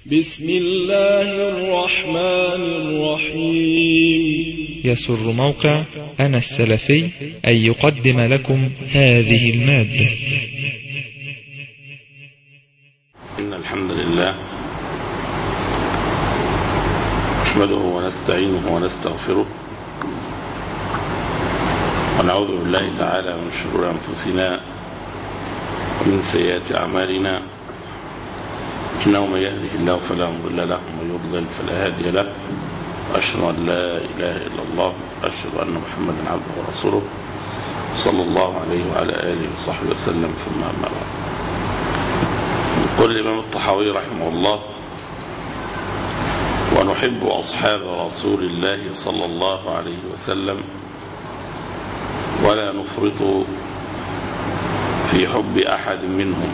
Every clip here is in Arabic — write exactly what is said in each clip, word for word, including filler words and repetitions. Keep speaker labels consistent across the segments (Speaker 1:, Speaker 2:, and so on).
Speaker 1: بسم الله الرحمن الرحيم.
Speaker 2: يسر موقع أنا السلفي أن يقدم لكم هذه المادة.
Speaker 3: إن الحمد لله نحمده ونستعينه ونستغفره ونعوذ بالله تعالى من شرور أنفسنا ومن سيئات أعمالنا، إنه من يهده الله فلا مضل له ومن يضلل فلا هادي له، وأشهد أن لا إله إلا الله وأشهد أن محمدا عبده ورسوله صلى الله عليه وعلى آله وصحبه وسلم. ثم أما بعد، يقول الإمام الطحاوي رحمه الله: ونحب أصحاب رسول الله صلى الله عليه وسلم ولا نفرط في حب أحد منهم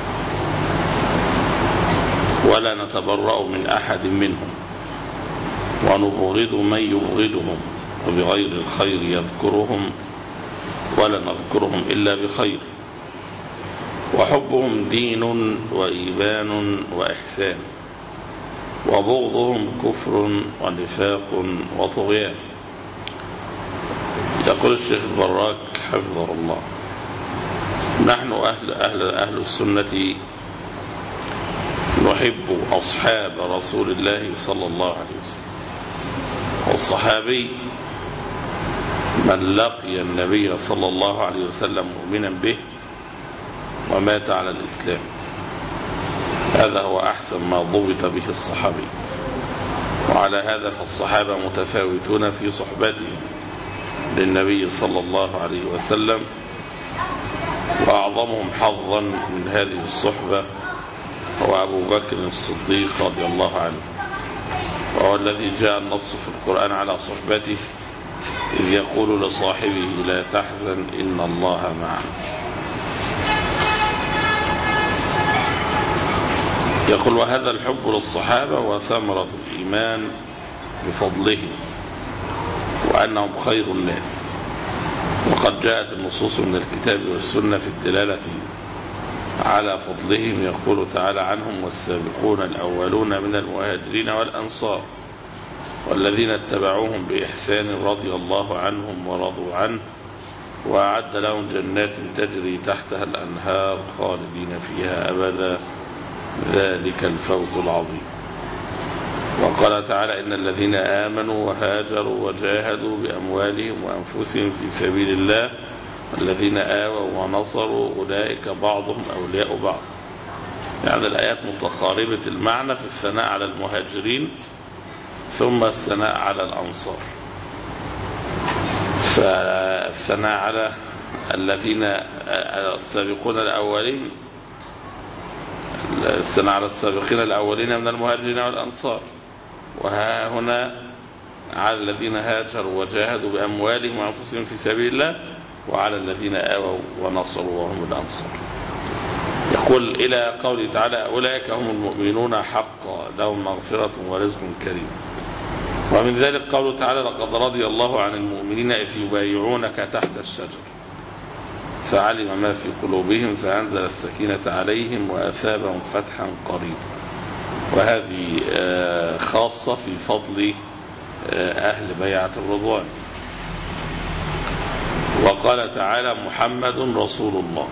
Speaker 3: ولا نتبرأ من أحد منهم، ونبغض من يبغضهم، وبغير الخير يذكرهم ولا نذكرهم إلا بخير، وحبهم دين وإيمان وإحسان، وبغضهم كفر ونفاق وطغيان. يقول الشيخ البراك حفظه الله: نحن أهل, أهل, أهل السنة نحب أصحاب رسول الله صلى الله عليه وسلم. والصحابي من لقي النبي صلى الله عليه وسلم مؤمنا به ومات على الإسلام، هذا هو أحسن ما ضبط به الصحابي. وعلى هذا فالصحابة متفاوتون في صحبتهم للنبي صلى الله عليه وسلم، وأعظمهم حظا من هذه الصحبة هو أبو بكر الصديق رضي الله عنه، وهو الذي جاء النص في القرآن على صحبته إذ يقول لصاحبه: لا تحزن إن الله معنا. يقول: وهذا الحب للصحابة وثمرة الإيمان بفضلهم وأنهم خير الناس، وقد جاءت النصوص من الكتاب والسنة في الدلالة على فضلهم. يقول تعالى عنهم: والسابقون الأولون من المهاجرين والأنصار والذين اتبعوهم بإحسان رضي الله عنهم ورضوا عنه وأعد لهم جنات تجري تحتها الأنهار خالدين فيها أبدا ذلك الفوز العظيم. وقال تعالى: إن الذين آمنوا وهاجروا وجاهدوا بأموالهم وأنفسهم في سبيل الله والذين آووا ونصروا أولئك بعضهم أولياء بعض. يعني الآيات متقاربة المعنى في الثناء على المهاجرين ثم الثناء على الأنصار. فالثناء على الذين السابقون الأولين، الثناء على السابقين الأولين من المهاجرين والأنصار، وها هنا على الذين هاجروا وجاهدوا بأموالهم وأنفسهم في سبيل الله، وعلى الذين آووا ونصروا وهم الأنصار. يقول إلى قوله تعالى: أولئك هم المؤمنون حقا لهم مغفرة ورزق كريم. ومن ذلك قوله تعالى: لقد رضي الله عن المؤمنين إذ يبايعونك تحت الشجر فعلم ما في قلوبهم فأنزل السكينة عليهم وأثابهم فتحا قريبا. وهذه خاصة في فضل أهل بيعة الرضوان. وقال تعالى: محمد رسول الله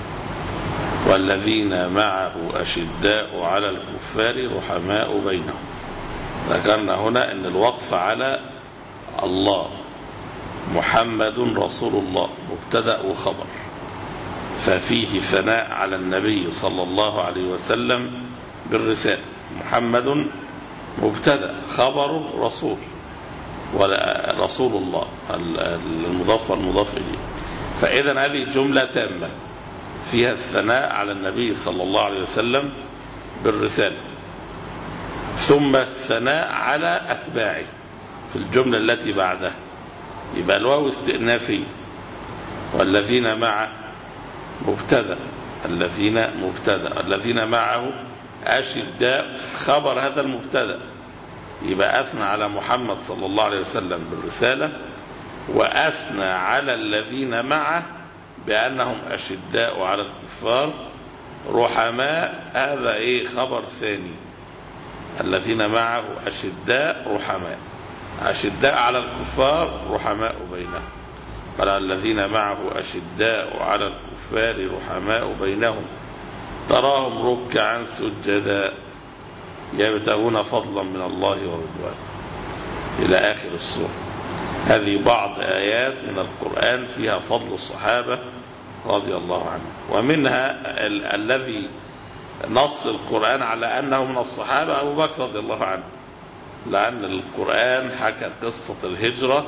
Speaker 3: والذين معه أشداء على الكفار رحماء بينهم. ذكرنا هنا أن الوقف على الله، محمد رسول الله مبتدأ وخبر، ففيه ثناء على النبي صلى الله عليه وسلم بالرسالة. محمد مبتدأ، خبر رسول، ولا رسول الله المضاف والمضاف إليه. فإذا هذه جملة تامة فيها الثناء على النبي صلى الله عليه وسلم بالرسالة، ثم الثناء على أتباعه في الجملة التي بعدها. يبقى الواو استئنافي، والذين مع مبتدأ، الذين مبتدأ، الذين معه أشداء خبر هذا المبتدأ. يبقى أثنى على محمد صلى الله عليه وسلم بالرسالة، وأثنى على الذين معه بأنهم أشداء على الكفار رحماء. هذا إيه؟ خبر ثاني. الذين معه أشداء رحماء، أشداء على الكفار رحماء بينهم. قال الذين معه أشداء على الكفار رحماء بينهم تراهم ركعا سجدا يبتغون فضلا من الله ورضوانه إلى آخر السورة. هذه بعض آيات من القرآن فيها فضل الصحابة رضي الله عنهم. ومنها ال الذي نص القرآن على أنه من الصحابة أبو بكر رضي الله عنه، لأن القرآن حكى قصة الهجرة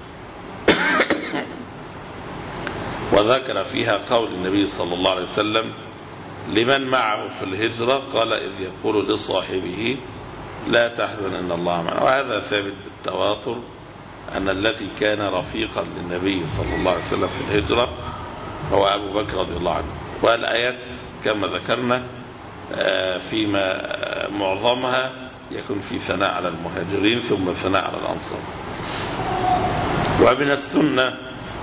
Speaker 3: وذكر فيها قول النبي صلى الله عليه وسلم لمن معه في الهجرة قال إذ يقول لصاحبه لا تحزن إن الله معنا. وهذا ثابت بالتواتر أن الذي كان رفيقا للنبي صلى الله عليه وسلم في الهجرة هو أبو بكر رضي الله عنه. والآيات كما ذكرنا فيما معظمها يكون في ثناء على المهاجرين ثم ثناء على الأنصار. ومن السنة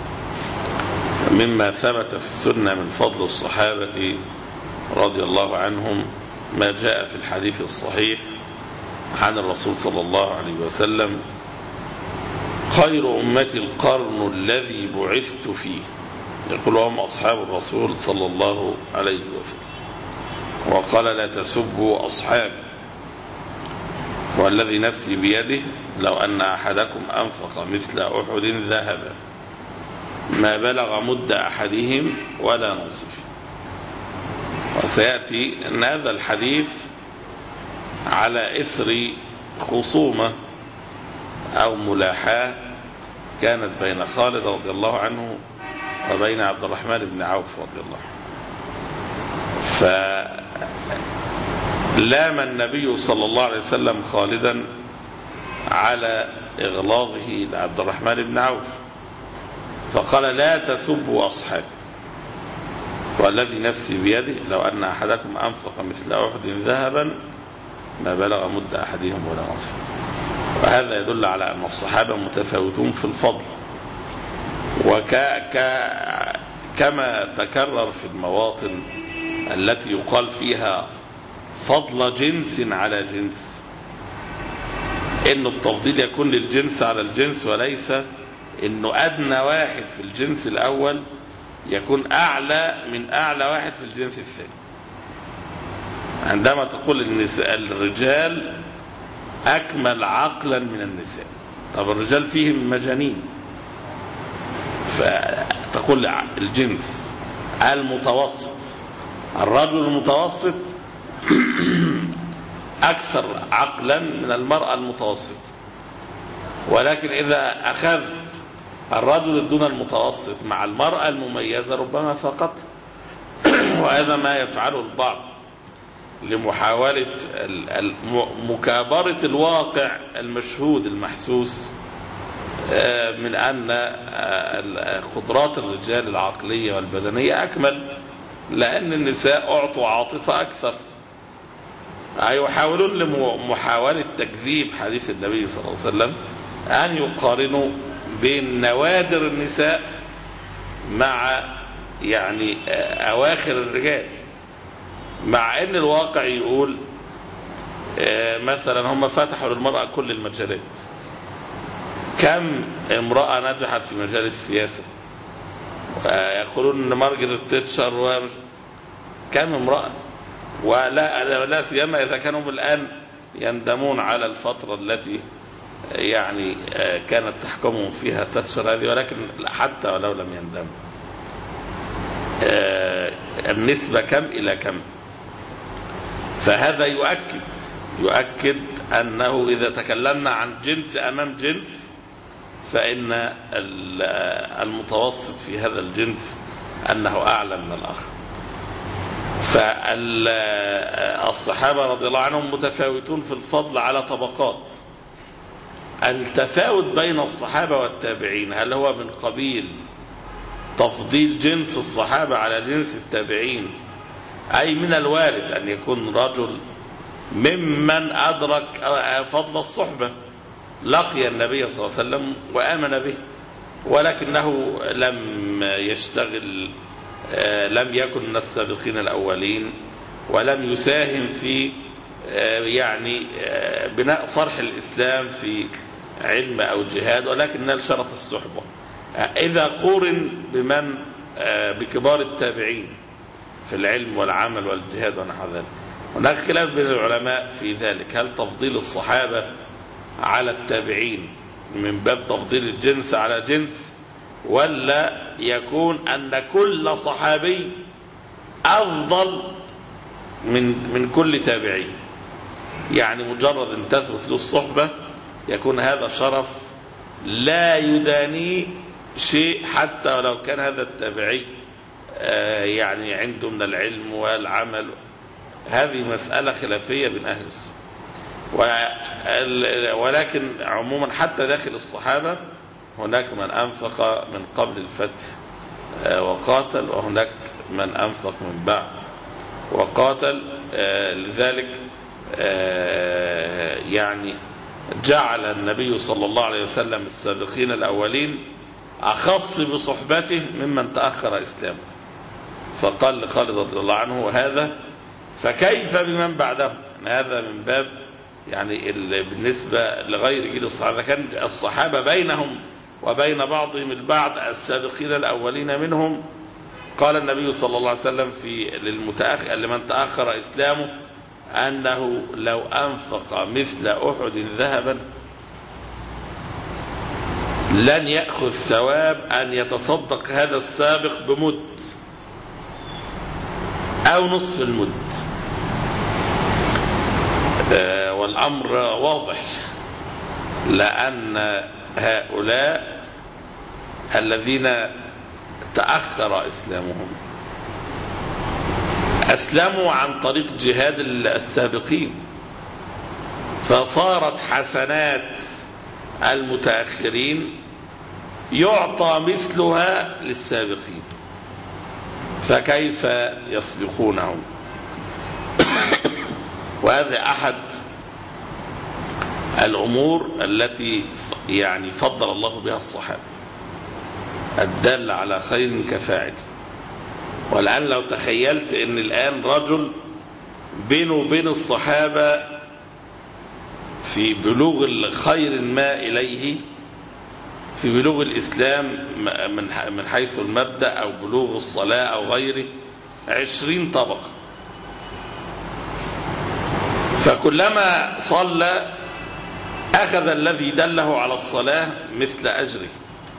Speaker 3: مما ثبت في السنة من فضل الصحابة رضي الله عنهم ما جاء في الحديث الصحيح عن الرسول صلى الله عليه وسلم خير أمتي القرن الذي بعثت فيه، يقول هم أصحاب الرسول صلى الله عليه وسلم. وقال لا تسبوا أصحابي والذي نفسي بيده لو أن أحدكم أنفق مثل أحد ذهبا ما بلغ مد أحدهم ولا نصف. وسيأتي أن هذا الحديث على إثر خصومة أو ملاحاة كانت بين خالد رضي الله عنه وبين عبد الرحمن بن عوف رضي الله عنه. فلام النبي صلى الله عليه وسلم خالدا على إغلاظه لعبد الرحمن بن عوف فقال لا تسبوا أصحابي والذي نفسي بيده لو أن أحدكم أنفق مثل أحد ذهبا ما بلغ مد أحدهم ولا نصف. وهذا يدل على أن الصحابة متفاوتون في الفضل. وكما تكرر في المواطن التي يقال فيها فضل جنس على جنس، إن التفضيل يكون للجنس على الجنس، وليس إنه أدنى واحد في الجنس الأول يكون أعلى من أعلى واحد في الجنس الثاني. عندما تقول النساء الرجال أكمل عقلا من النساء، طب الرجال فيهم مجانين، فتقول الجنس المتوسط الرجل المتوسط أكثر عقلا من المرأة المتوسط. ولكن إذا أخذت الرجل دون المتوسط مع المرأة المميزة ربما فقط وهذا ما يفعله البعض لمحاولة مكابرة الواقع المشهود المحسوس من أن قدرات الرجال العقلية والبدنية أكمل لأن النساء أعطوا عاطفة أكثر. يحاولون لمحاولة تكذيب حديث النبي صلى الله عليه وسلم أن يقارنوا بين نوادر النساء مع يعني أواخر الرجال، مع أن الواقع يقول مثلا هم فتحوا للمرأة كل المجالات. كم امرأة نجحت في مجال السياسة؟ يقولون أن مارجريت تيتشر كم امرأة، ولا لا سيما إذا كانوا الآن يندمون على الفترة التي يعني كانت تحكمهم فيها تيتشر هذه، ولكن حتى ولو لم يندموا النسبة كم إلى كم. فهذا يؤكد يؤكد أنه إذا تكلمنا عن جنس أمام جنس فإن المتوسط في هذا الجنس أنه أعلى من الآخر. فالصحابة رضي الله عنهم متفاوتون في الفضل على طبقات. التفاوت بين الصحابة والتابعين هل هو من قبيل تفضيل جنس الصحابة على جنس التابعين، أي من الوارد أن يكون رجل ممن أدرك فضل الصحبة لقي النبي صلى الله عليه وسلم وآمن به ولكنه لم يشتغل لم يكن من السابقين الأولين ولم يساهم في يعني بناء صرح الإسلام في علم أو جهاد، ولكن نال شرف الصحبة إذا قورن بمن بكبار التابعين في العلم والعمل والجهاد ونحو ذلك. هناك خلاف بين العلماء في ذلك، هل تفضيل الصحابة على التابعين من باب تفضيل الجنس على جنس، ولا يكون أن كل صحابي أفضل من من كل تابعي، يعني مجرد أن تثبت له الصحبة يكون هذا شرف لا يدانيه شيء حتى ولو كان هذا التابعي يعني عنده من العلم والعمل. هذه مسألة خلافية بين أهل السنة، ولكن عموما حتى داخل الصحابة هناك من أنفق من قبل الفتح وقاتل، وهناك من أنفق من بعد وقاتل. لذلك يعني جعل النبي صلى الله عليه وسلم السابقين الأولين أخص بصحبته ممن تأخر إسلامه، فقال لخالد رضي الله عنه وهذا فكيف بمن بعده. هذا من باب يعني بالنسبة لغير جيل الصحابة، كان الصحابة بينهم وبين بعضهم البعض السابقين الأولين منهم. قال النبي صلى الله عليه وسلم في للمتأخر لمن تأخر إسلامه أنه لو أنفق مثل أحد ذهبا لن يأخذ ثواب أن يتصدق هذا السابق بمد أو نصف المد. آه والأمر واضح، لأن هؤلاء الذين تأخر إسلامهم أسلموا عن طريق جهاد السابقين، فصارت حسنات المتأخرين يعطى مثلها للسابقين، فكيف يسبقونهم؟ وهذا أحد الأمور التي يعني فضل الله بها الصحابة، الدل على خير كفاعل. والآن لو تخيلت أن الآن رجل بينه وبين الصحابة في بلوغ الخير ما إليه، في بلوغ الإسلام من حيث المبدأ أو بلوغ الصلاة أو غيره عشرين طبقة، فكلما صلى أخذ الذي دله على الصلاة مثل أجره،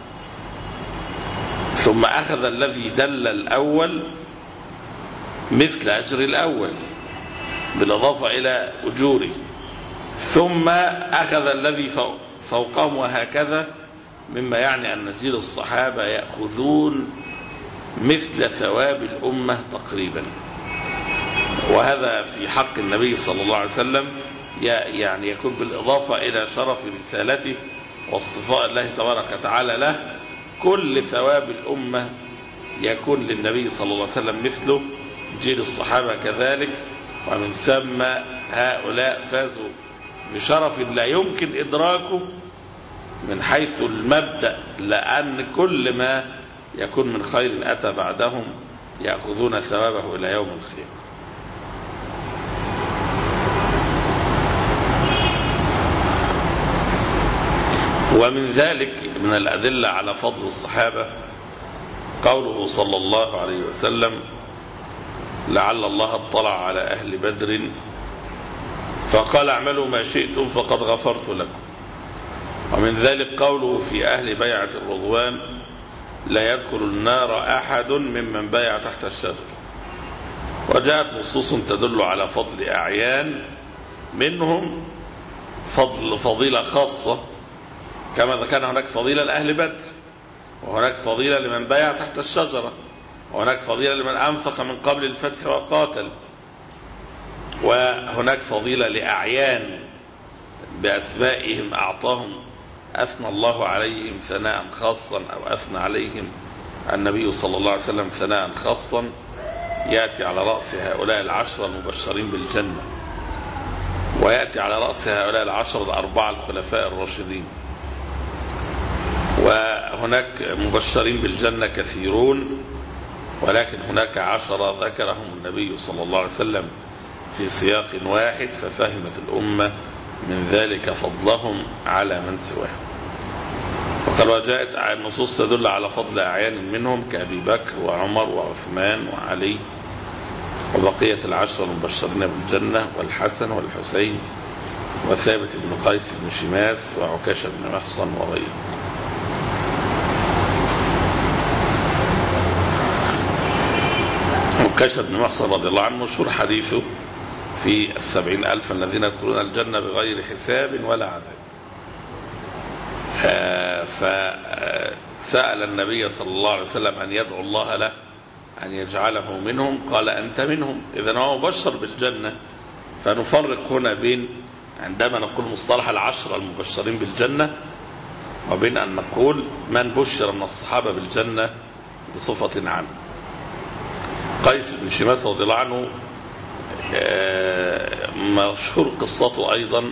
Speaker 3: ثم أخذ الذي دل الأول مثل أجر الأول بالإضافة إلى أجوره، ثم أخذ الذي فوقهم، وهكذا، مما يعني أن جيل الصحابة يأخذون مثل ثواب الأمة تقريبا. وهذا في حق النبي صلى الله عليه وسلم يعني يكون بالإضافة إلى شرف رسالته واصطفاء الله تبارك وتعالى له، كل ثواب الأمة يكون للنبي صلى الله عليه وسلم مثله، جيل الصحابة كذلك. ومن ثم هؤلاء فازوا بشرف لا يمكن إدراكه من حيث المبدأ، لأن كل ما يكون من خير أتى بعدهم يأخذون ثوابه إلى يوم القيامة. ومن ذلك من الأدلة على فضل الصحابة قوله صلى الله عليه وسلم: لعل الله اطلع على أهل بدر فقال اعملوا ما شئتم فقد غفرت لكم. ومن ذلك قوله في أهل بيعة الرضوان: لا يدخل النار أحد ممن بايع تحت الشجر. وجاءت نصوص تدل على فضل أعيان منهم فضل فضيلة خاصة، كما ذكرنا هناك فضيلة لأهل بدر، وهناك فضيلة لمن بايع تحت الشجرة، وهناك فضيلة لمن أنفق من قبل الفتح وقاتل، وهناك فضيلة لأعيان بأسمائهم أعطاهم أثنى الله عليهم ثناء خاصا، أو أثنى عليهم النبي صلى الله عليه وسلم ثناء خاصا، يأتي على رأس هؤلاء العشرة المبشرين بالجنة، ويأتي على رأس هؤلاء العشرة الأربعة الخلفاء الراشدين. وهناك مبشرين بالجنة كثيرون، ولكن هناك عشرة ذكرهم النبي صلى الله عليه وسلم في سياق واحد، ففهمت الأمة من ذلك فضلهم على من سواهم. وقد وجاءت النصوص تدل على فضل أعيان منهم كأبي بكر وعمر وعثمان وعلي وبقية العشرة المبشرين بالجنة والحسن والحسين وثابت بن قيس بن شماس وعكاشة بن محصن وغيره. عكاشة بن محصن رضي الله عنه مشهور حديثه في السبعين ألف الذين يدخلون الجنة بغير حساب ولا عذاب. فسأل النبي صلى الله عليه وسلم أن يدعو الله له أن يجعله منهم، قال أنت منهم. إذن هو مبشر بالجنة. فنفرق هنا بين عندما نقول مصطلح العشرة المبشرين بالجنة وبين أن نقول من بشر من الصحابة بالجنة بصفة عامة. قيس بن شماس رضي الله عنه مشهور قصته أيضا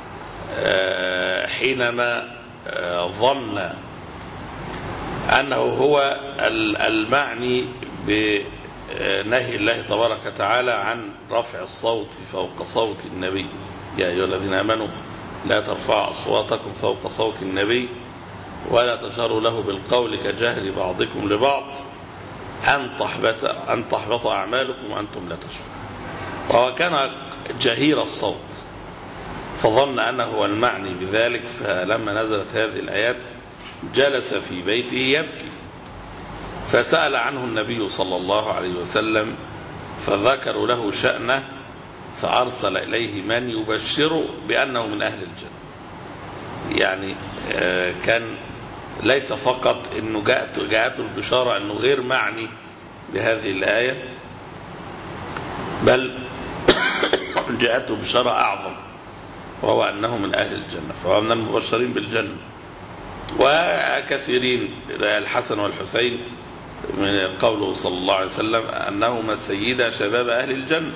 Speaker 3: حينما ظن أنه هو المعني بنهي الله تبارك وتعالى عن رفع الصوت فوق صوت النبي. يا أيها الذين آمنوا لا ترفعوا أصواتكم فوق صوت النبي ولا تجهروا له بالقول كجهر بعضكم لبعض أن تحبط أن تحبط أعمالكم وأنتم لا تشعرون. وهو كان جهير الصوت فظن أنه هو المعني بذلك، فلما نزلت هذه الآيات جلس في بيته يبكي، فسأل عنه النبي صلى الله عليه وسلم فذكروا له شأنه فأرسل إليه من يبشره بأنه من أهل الجنة. يعني كان ليس فقط أنه جاءته جاءته البشارة أنه غير معني بهذه الآية، بل جاءته بشارة أعظم وهو أنه من أهل الجنة، فهو من المبشرين بالجنة. وكثيرين الحسن والحسين من قوله صلى الله عليه وسلم أنهما سيدا شباب أهل الجنة.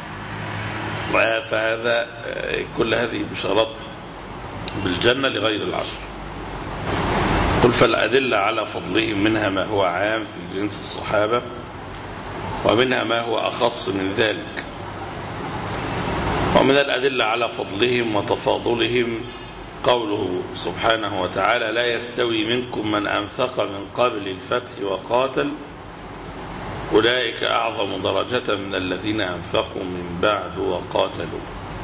Speaker 3: فهذا كل هذه بشارات بالجنة لغير العشر. قل فالأدلة على فضلهم منها ما هو عام في جنس الصحابة ومنها ما هو أخص من ذلك. ومن الأدلة على فضلهم وتفاضلهم قوله سبحانه وتعالى لا يستوي منكم من أنفق من قبل الفتح وقاتل أولئك أعظم درجة من الذين أنفقوا من بعد وقاتلوا.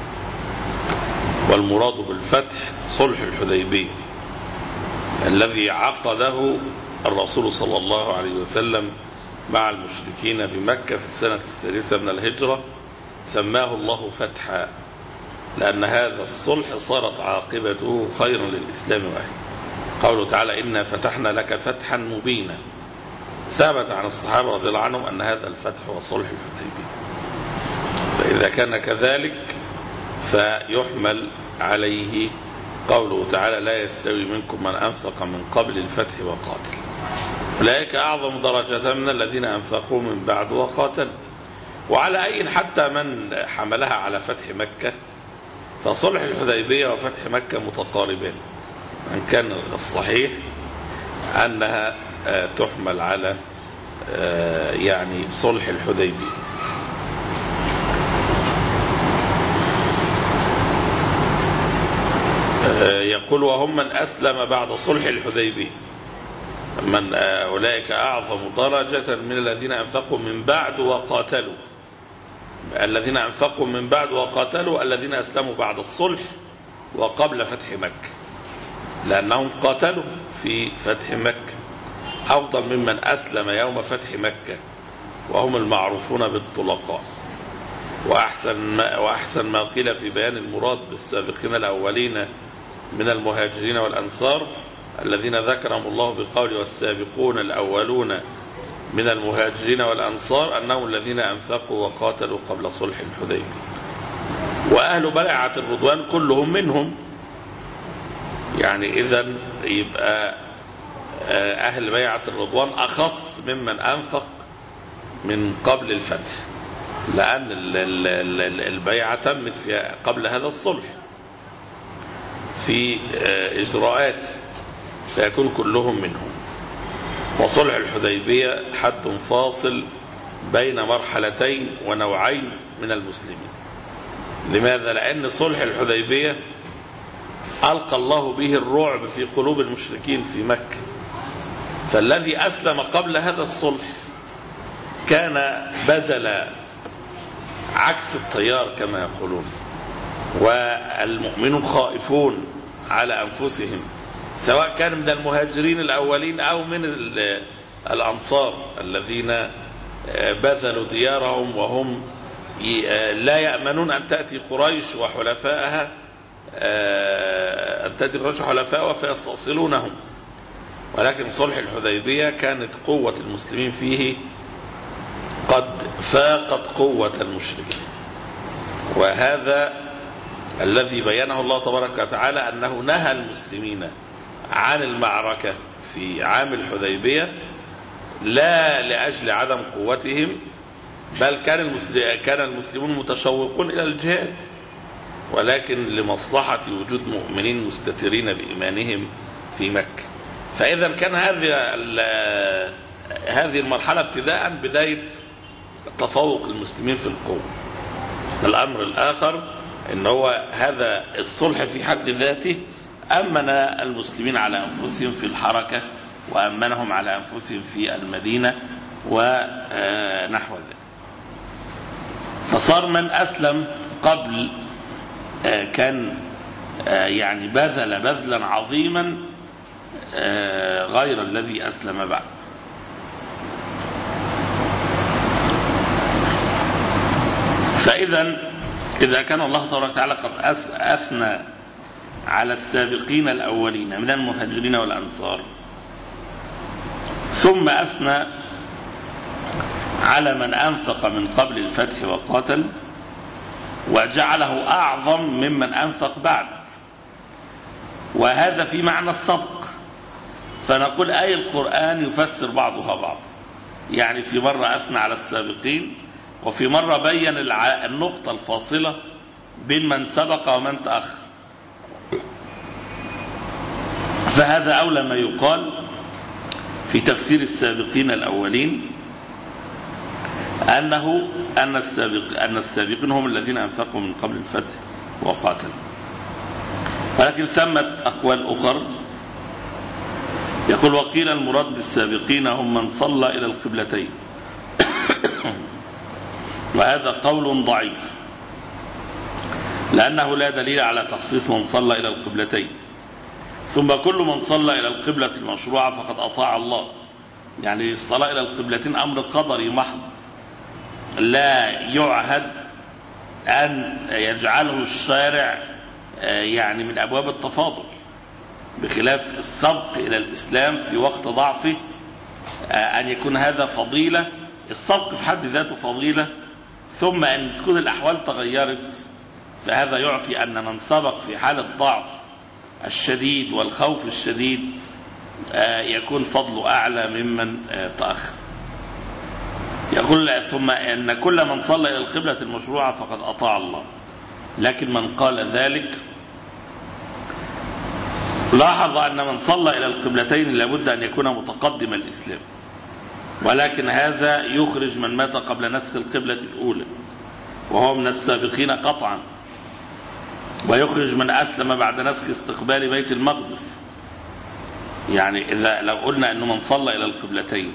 Speaker 3: والمراد بالفتح صلح الحديبية الذي عقده الرسول صلى الله عليه وسلم مع المشركين بمكة في السنة السادسة من الهجرة، سماه الله فتحا لأن هذا الصلح صارت عاقبته خيرا للإسلام وأهله. قوله تعالى إنا فتحنا لك فتحا مبينا، ثابت عن الصحابة رضي الله عنهم أن هذا الفتح هو صلح الحديبية. فإذا كان كذلك فيحمل عليه قوله تعالى لا يستوي منكم من أنفق من قبل الفتح وقاتل أولئك أعظم درجة من الذين أنفقوا من بعد وقاتل. وعلى أي حتى من حملها على فتح مكة فصلح الحديبية وفتح مكة متقاربين، أن كان الصحيح أنها تحمل على يعني صلح الحديبية. يقول وهم من أسلم بعد صلح الحديبية من أولئك أعظم درجة من الذين أنفقوا من بعد وقاتلوا. الذين أنفقوا من بعد وقاتلوا الذين أسلموا بعد الصلح وقبل فتح مكة، لأنهم قاتلوا في فتح مكة أفضل ممن أسلم يوم فتح مكة، وهم المعروفون بالطلقاء. وأحسن ما, وأحسن ما قيل في بيان المراد بالسابقين الأولين من المهاجرين والأنصار الذين ذكرهم الله بقول والسابقون الأولون من المهاجرين والأنصار أنهم الذين أنفقوا وقاتلوا قبل صلح الحديبية. وأهل بيعة الرضوان كلهم منهم، يعني إذن يبقى أهل بيعة الرضوان أخص ممن أنفق من قبل الفتح، لأن البيعة تمت في قبل هذا الصلح في إجراءات، فيكون كلهم منهم. وصلح الحديبية حد فاصل بين مرحلتين ونوعين من المسلمين. لماذا؟ لأن صلح الحديبية ألقى الله به الرعب في قلوب المشركين في مكة، فالذي أسلم قبل هذا الصلح كان بذل عكس التيار كما يقولون، والمؤمنون خائفون على أنفسهم، سواء كان من المهاجرين الأولين أو من الأنصار الذين بذلوا ديارهم وهم لا يأمنون أن تأتي قريش وحلفائها أن تأتي قريش وحلفائها فيستأصلونهم. ولكن صلح الحديبية كانت قوة المسلمين فيه قد فاقت قوة المشركين، وهذا الذي بينه الله تبارك وتعالى أنه نهى المسلمين عن المعركة في عام الحديبية لا لأجل عدم قوتهم، بل كان كان المسلمون متشوقون إلى الجهاد، ولكن لمصلحة وجود مؤمنين مستترين بإيمانهم في مكة. فإذا كان هذه هذه المرحلة ابتداء بداية تفوق المسلمين في القوة. الأمر الآخر إن هو هذا الصلح في حد ذاته أمن المسلمين على أنفسهم في الحركة، وأمنهم على أنفسهم في المدينة ونحو ذلك. فصار من أسلم قبل كان يعني بذل بذلا عظيما غير الذي أسلم بعد. فإذا إذا كان الله تبارك وتعالى قد أثنى على السابقين الأولين من المهاجرين والأنصار، ثم أثنى على من أنفق من قبل الفتح وقاتل وجعله أعظم ممن أنفق بعد، وهذا في معنى السبق. فنقول آية القرآن يفسر بعضها بعض، يعني في مرة أثنى على السابقين، وفي مرة بين النقطة الفاصلة بين من سبق ومن تأخر. فهذا أولى ما يقال في تفسير السابقين الأولين، أنه أن السابق أن السابقين هم الذين أنفقوا من قبل الفتح وقاتلوا. ولكن ثمت أقوال أخرى، يقول وقيل المراد بالسابقين هم من صلى إلى القبلتين، وهذا قول ضعيف، لأنه لا دليل على تخصيص من صلى إلى القبلتين. ثم كل من صلى إلى القبلة المشروعة فقد أطاع الله، يعني الصلاة إلى القبلتين أمر قدري محض، لا يعهد أن يجعله الشارع يعني من أبواب التفاضل، بخلاف السبق إلى الإسلام في وقت ضعفه أن يكون هذا فضيلة. السبق في حد ذاته فضيلة، ثم أن تكون الأحوال تغيرت، فهذا يعطي أن من سبق في حالة ضعف الشديد والخوف الشديد يكون فضله أعلى ممن تأخر. يقول ثم أن كل من صلى إلى القبلة المشروعة فقد أطاع الله. لكن من قال ذلك لاحظ أن من صلى إلى القبلتين لابد أن يكون متقدم الإسلام، ولكن هذا يخرج من مات قبل نسخ القبلة الأولى وهو من السابقين قطعا، ويخرج من أسلم بعد نسخ استقبال بيت المقدس. يعني إذا لو قلنا أنه من صلى إلى القبلتين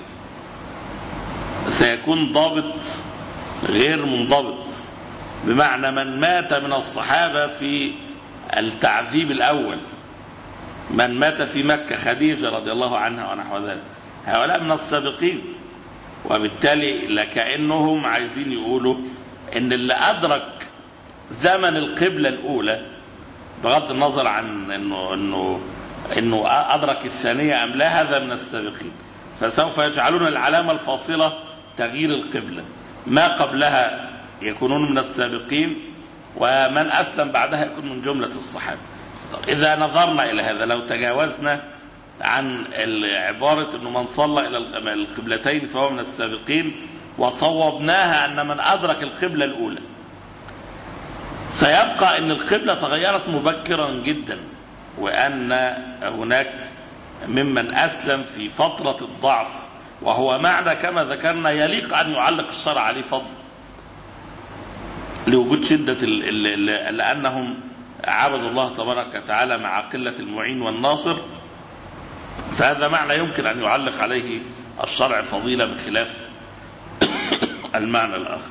Speaker 3: سيكون ضابط غير منضبط، بمعنى من مات من الصحابة في التعذيب الأول، من مات في مكة، خديجة رضي الله عنها ونحو ذلك، هؤلاء من السابقين، وبالتالي لكأنهم عايزين يقولوا ان اللي أدرك زمن القبلة الأولى بغض النظر عن انه انه انه أدرك الثانية أم لا، هذا من السابقين، فسوف يجعلون العلامة الفاصلة تغيير القبلة، ما قبلها يكونون من السابقين ومن أسلم بعدها يكون من جملة الصحابة. إذا نظرنا إلى هذا، لو تجاوزنا عن عبارة أنه من صلى إلى القبلتين فهو من السابقين وصوبناها أن من أدرك القبلة الأولى، سيبقى أن القبلة تغيرت مبكرا جدا، وأن هناك ممن أسلم في فترة الضعف، وهو معنى كما ذكرنا يليق أن يعلق الشرع عليه فضل. لوجود شدة ال ال ال لأنهم عبدوا الله تبارك وتعالى مع قلة المعين والناصر. فهذا معنى يمكن أن يعلق عليه الشرع فضيلة بخلاف المعنى الآخر.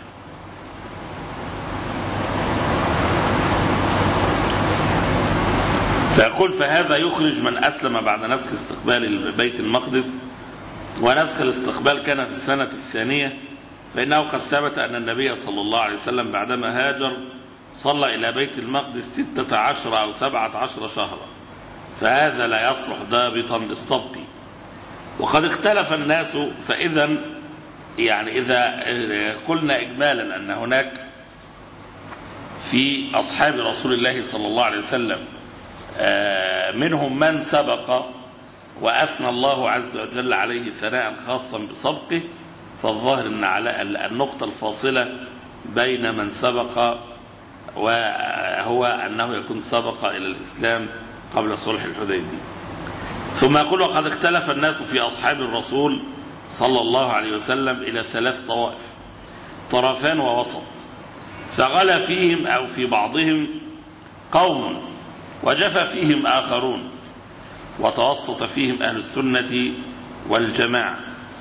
Speaker 3: فيقول فهذا يخرج من أسلم بعد نسخ استقبال بيت المقدس، ونسخ الاستقبال كان في السنة الثانية، فإنه قد ثبت أن النبي صلى الله عليه وسلم بعدما هاجر صلى إلى بيت المقدس ستة عشر أو سبعة عشر شهرا، فهذا لا يصلح ضابطا للسبق. وقد اختلف الناس، فإذا يعني إذا قلنا إجمالا أن هناك في أصحاب رسول الله صلى الله عليه وسلم منهم من سبق وأثنى الله عز وجل عليه ثناء خاصا بسبقه، فالظاهر أن على النقطة الفاصلة بين من سبق وهو أنه يكون سبق إلى الإسلام قبل صلح الحديبية. ثم يقول وقد اختلف الناس في أصحاب الرسول صلى الله عليه وسلم إلى ثلاث طوائف، طرفان ووسط، فغلا فيهم أو في بعضهم قوم، وجفى فيهم آخرون، وتوسط فيهم أهل السنة والجماعة.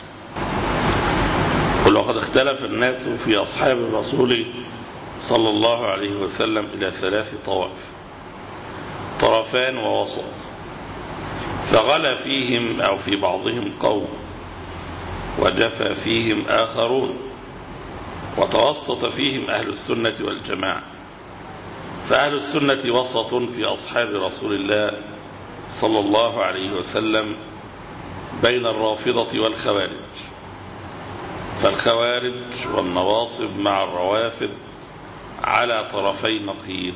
Speaker 3: قل وقد اختلف الناس في أصحاب الرسول صلى الله عليه وسلم إلى ثلاث طوائف، طرفان ووسط، فغلا فيهم أو في بعضهم قوم، وجفى فيهم آخرون، وتوسط فيهم أهل السنة والجماعة. فأهل السنة وسط في أصحاب رسول الله صلى الله عليه وسلم بين الرافضة والخوارج، فالخوارج والنواصب مع الروافض على طرفي نقيض.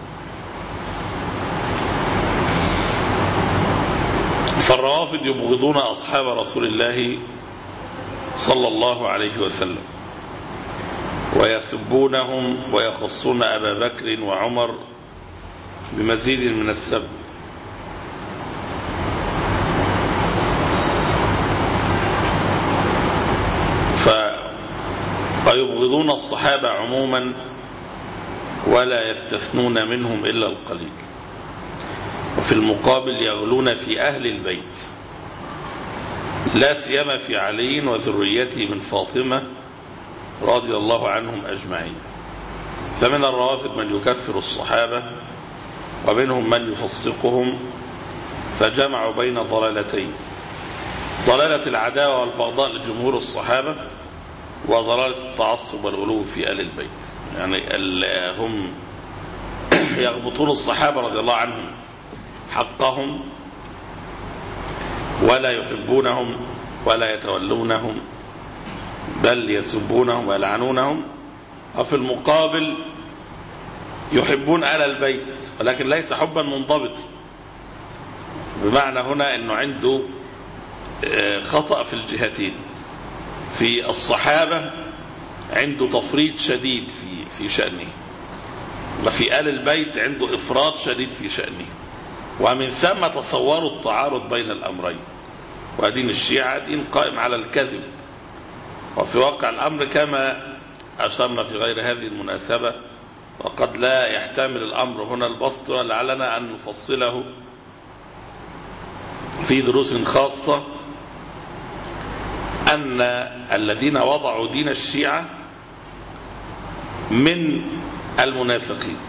Speaker 3: فالروافض يبغضون أصحاب رسول الله صلى الله عليه وسلم، ويسبونهم ويخصون أبا بكر وعمر بمزيد من السب. فيبغضون الصحابة عموما ولا يستثنون منهم إلا القليل. وفي المقابل يغلون في أهل البيت، لا سيما في علي وذريته من فاطمة رضي الله عنهم أجمعين. فمن الروافض من يكفر الصحابة، ومنهم من يفسقهم، فجمعوا بين ضلالتين: ضلالة العداوة والبغضاء لجمهور الصحابة، وضلالة التعصب والغلو في آل البيت. يعني هم يغبطون الصحابة رضي الله عنهم حقهم، ولا يحبونهم ولا يتولونهم، بل يسبونهم ويلعنونهم. وفي المقابل يحبون آل البيت، ولكن ليس حبا منضبطا، بمعنى هنا أنه عنده خطأ في الجهتين. في الصحابة عنده تفريط شديد في في شأنه، وفي آل البيت عنده إفراط شديد في شأنه. ومن ثم تصوروا التعارض بين الأمرين. ودين الشيعة دين قائم على الكذب، وفي واقع الأمر كما أشرنا في غير هذه المناسبة، وقد لا يحتمل الأمر هنا البسط، ولعلنا أن نفصله في دروس خاصة، أن الذين وضعوا دين الشيعة من المنافقين.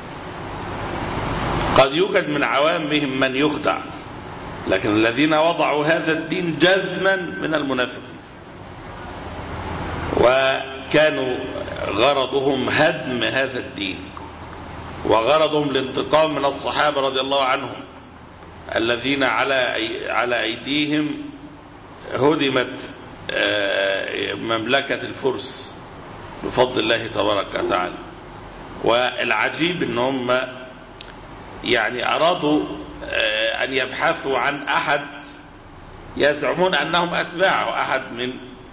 Speaker 3: قد يوجد من عوامهم من يخدع، لكن الذين وضعوا هذا الدين جزما من المنافقين، وكانوا غرضهم هدم هذا الدين، وغرضهم الانتقام من الصحابة رضي الله عنهم الذين على على أيديهم هدمت مملكة الفرس بفضل الله تبارك وتعالى. والعجيب أنهم يعني أرادوا أن يبحثوا عن أحد يزعمون أنهم أتباعه، أحد من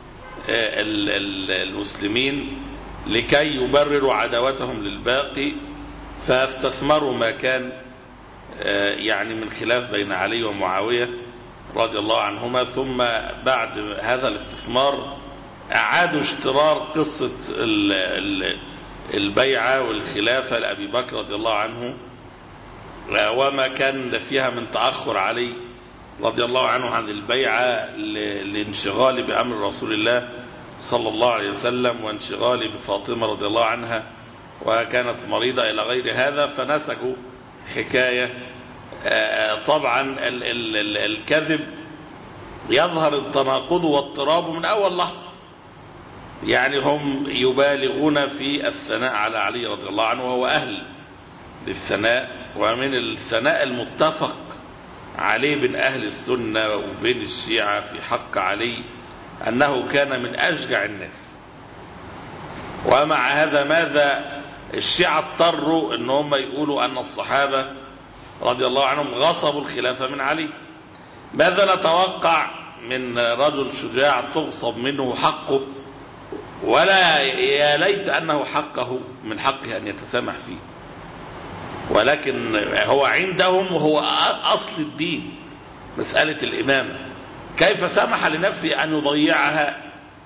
Speaker 3: المسلمين، لكي يبرروا عداوتهم للباقي، فاستثمروا ما كان يعني من خلاف بين علي ومعاوية رضي الله عنهما. ثم بعد هذا الاستثمار أعادوا اشترار قصة البيعة والخلافة لأبي بكر رضي الله عنه وما كان فيها من تأخر علي رضي الله عنه عن البيعة لانشغال بأمر رسول الله صلى الله عليه وسلم وانشغال بفاطمة رضي الله عنها وكانت مريضة إلى غير هذا، فنسجوا حكاية. طبعا ال ال ال الكذب يظهر التناقض واضطراب من أول لحظة، يعني هم يبالغون في الثناء على علي رضي الله عنه وهو أهل للثناء، ومن الثناء المتفق عليه بين أهل السنة وبين الشيعة في حق علي أنه كان من أشجع الناس. ومع هذا ماذا الشيعة اضطروا أن هم يقولوا أن الصحابة رضي الله عنهم غصبوا الخلافة من علي؟ ماذا نتوقع من رجل شجاع تغصب منه حقه، ولا يا ليت أنه حقه من حقه أن يتسامح فيه، ولكن هو عندهم وهو أصل الدين مسألة الإمامة. كيف سمح لنفسه أن يضيعها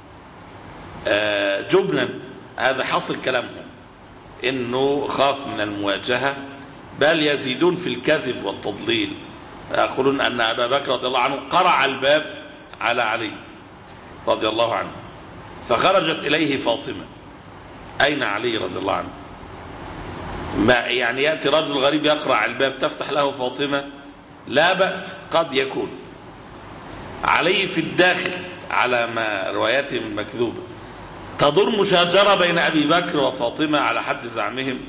Speaker 3: جبنا؟ هذا حاصل كلامهم، إنه خاف من المواجهة، بل يزيدون في الكذب والتضليل. يقولون أن أبا بكر رضي الله عنه قرع الباب على علي رضي الله عنه، فخرجت إليه فاطمة. أين علي رضي الله عنه؟ ما يعني يأتي رجل غريب يقرع الباب تفتح له فاطمة؟ لا بأس، قد يكون علي في الداخل على ما رواياتهم المكذوبة. تدور مشاجرة بين أبي بكر وفاطمة على حد زعمهم،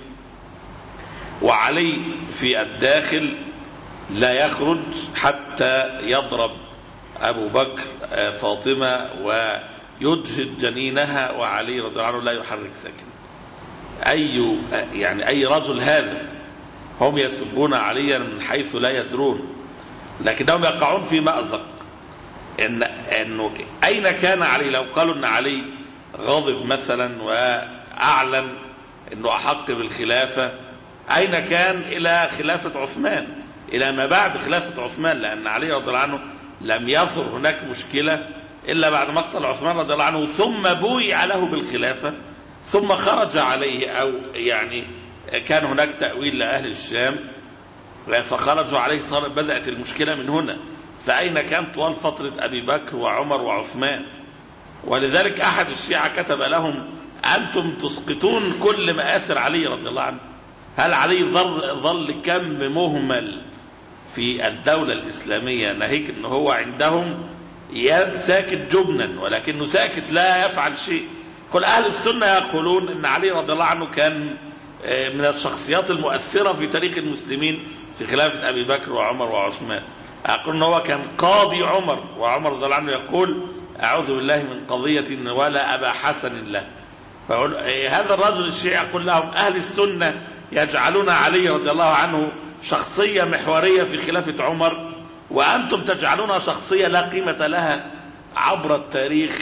Speaker 3: وعلي في الداخل لا يخرج حتى يضرب أبو بكر فاطمة ويجهد جنينها، وعلي رضي الله عنه لا يحرك ساكن. أي يعني أي رجل هذا؟ هم يسبون عليا من حيث لا يدرون، لكنهم يقعون في مأزق. إن إنه أين كان علي؟ لو قالوا إن علي غضب مثلا وأعلن إنه أحق بالخلافة، أين كان إلى خلافة عثمان، إلى ما بعد خلافة عثمان؟ لأن علي رضي الله عنه لم يثر هناك مشكلة إلا بعد مقتل عثمان رضي الله عنه، ثم بويع له بالخلافة، ثم خرج عليه، أو يعني كان هناك تأويل لأهل الشام فخرجوا عليه، صار بدأت المشكلة من هنا. فأين كان طوال فترة أبي بكر وعمر وعثمان؟ ولذلك أحد الشيعة كتب لهم: أنتم تسقطون كل مآثر علي رضي الله عنه. هل علي ظل, ظل كم مهمل في الدولة الإسلامية، ناهيك أنه هو عندهم ساكت جبنا، ولكنه ساكت لا يفعل شيء. قل أهل السنة يقولون أن علي رضي الله عنه كان من الشخصيات المؤثرة في تاريخ المسلمين في خلافة أبي بكر وعمر وعثمان. أقول أنه هو كان قاضي عمر، وعمر رضي الله عنه يقول: أعوذ بالله من قضية ولا أبا حسن له. فأقول هذا الرجل الشيعي يقول لهم: أهل السنة يجعلون علي رضي الله عنه شخصية محورية في خلافة عمر، وأنتم تجعلونها شخصية لا قيمة لها عبر التاريخ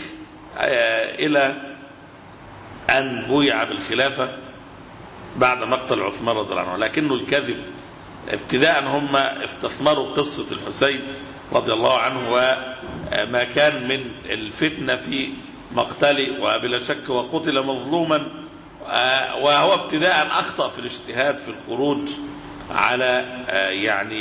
Speaker 3: إلى أن بويع بالخلافة بعد مقتل عثمان رضي الله عنه. لكنه الكذب ابتداء هم استثمروا قصة الحسين رضي الله عنه وما كان من الفتنة في مقتله، وبلا شك وقتل مظلوما، وهو ابتداء أخطأ في الاجتهاد في الخروج على يعني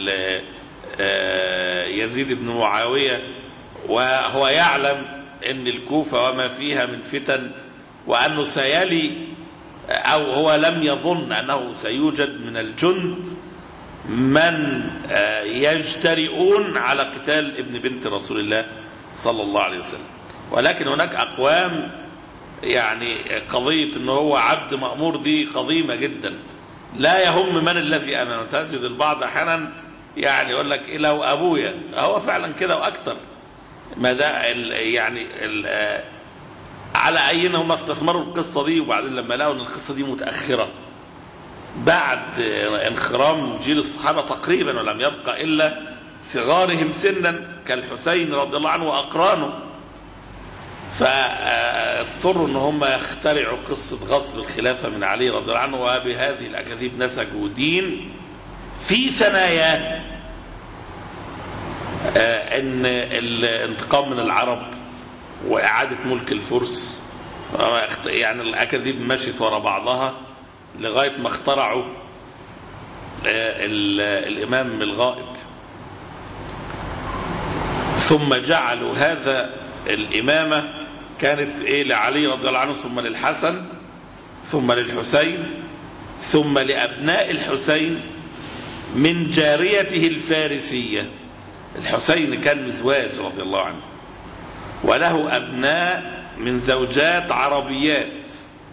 Speaker 3: يزيد بن معاوية، وهو يعلم أن الكوفة وما فيها من فتن، وأنه سيلي، أو هو لم يظن أنه سيوجد من الجند من يجترئون على قتال ابن بنت رسول الله صلى الله عليه وسلم. ولكن هناك أقوام يعني قضية أنه هو عبد مأمور دي قضيمة جدا، لا يهم من الذي أمامه. تجد البعض أحيانا يعني يقول لك إيه لو أبويا، هو فعلا كده وأكتر. ماذا يعني على أين هم استثمروا القصة دي، وبعدين لما لقوا أن القصة دي متأخرة بعد انخرام جيل الصحابة تقريبا، ولم يبقى إلا صغارهم سنا كالحسين رضي الله عنه وأقرانه، فاضطروا أن هم يخترعوا قصة غصب الخلافة من علي رضي الله عنه، وبهذه الأكاذيب نسجوا دين في ثناياه أن الانتقام من العرب وإعادة ملك الفرس يعني الأكاذيب مشت وراء بعضها لغاية ما اخترعوا الإمام الغائب، ثم جعلوا هذا الإمامة كانت إيه لعلي رضي الله عنه، ثم للحسن، ثم للحسين، ثم لأبناء الحسين من جاريته الفارسية. الحسين كان مزواج رضي الله عنه، وله أبناء من زوجات عربيات،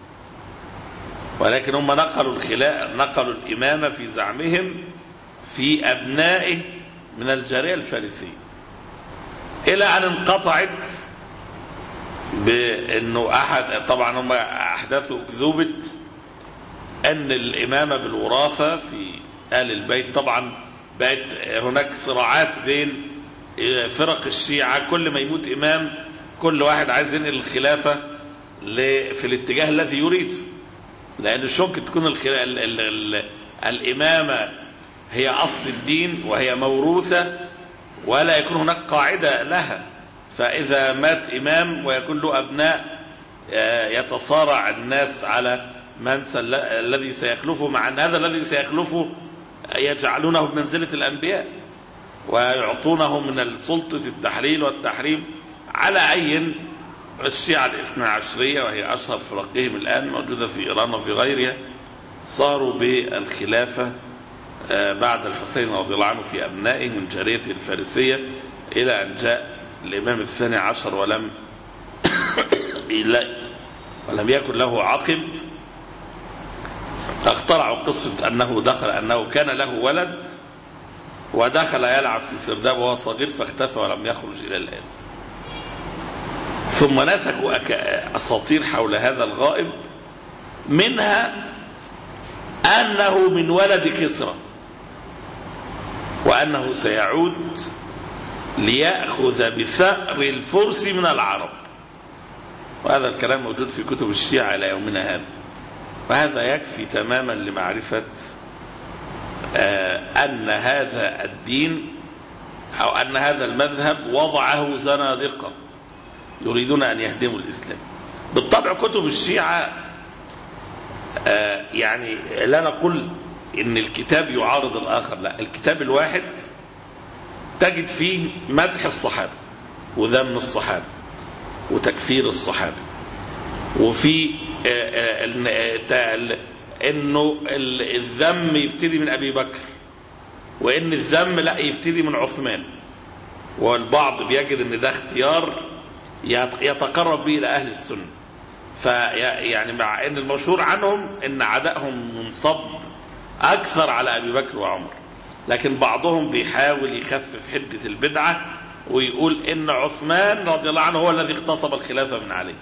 Speaker 3: ولكن هم نقلوا الخلاء نقلوا الإمامة في زعمهم في أبنائه من الجارية الفارسية، إلى أن انقطعت بأنه أحد، طبعا هم أحدثوا أكذوبة أن الإمامة بالوراثة في آل البيت. طبعا بقت هناك صراعات بين فرق الشيعة، كل ما يموت إمام كل واحد عايز ينقل الخلافة في الاتجاه الذي يريده، لأن مش ممكن تكون ال ال ال الإمامة هي أصل الدين وهي موروثة ولا يكون هناك قاعدة لها. فإذا مات إمام ويكون له أبناء يتصارع الناس على من الذي سيخلفه، مع أن هذا الذي سيخلفه يجعلونه بمنزلة الأنبياء ويعطونه من السلطة التحليل والتحريم. على أي الشيعة الاثنى عشرية وهي أشهر فرقهم الآن موجودة في إيران وفي غيرها صاروا بالخلافة بعد الحسين رضي الله عنه في أبنائه من جاريته الفارسية، إلى أن جاء الإمام الثاني عشر ولم ولم يكن له عقب. اخترعوا قصة أنه دخل أنه كان له ولد ودخل يلعب في سرداب وهو صغير فاختفى ولم يخرج إلى الآن. ثم نسكوا أساطير حول هذا الغائب، منها أنه من ولد كسرى وأنه سيعود ليأخذ بثأر الفرس من العرب، وهذا الكلام موجود في كتب الشيعة إلى يومنا هذا. وهذا يكفي تماما لمعرفة أن هذا الدين أو أن هذا المذهب وضعه زنادقة يريدون أن يهدموا الإسلام. بالطبع كتب الشيعة يعني لا نقول إن الكتاب يعارض الآخر، لا، الكتاب الواحد تجد فيه مدح الصحابة وذم الصحابة وتكفير الصحابة، وفي انه الذم يبتدي من ابي بكر، وان الذم لا يبتدي من عثمان، والبعض بيجد ان ده اختيار يتقرب به الى اهل السنه. فيعني مع ان المشهور عنهم ان عدائهم منصب اكثر على ابي بكر وعمر، لكن بعضهم بيحاول يخفف حده البدعه ويقول ان عثمان رضي الله عنه هو الذي اغتصب الخلافه من علي.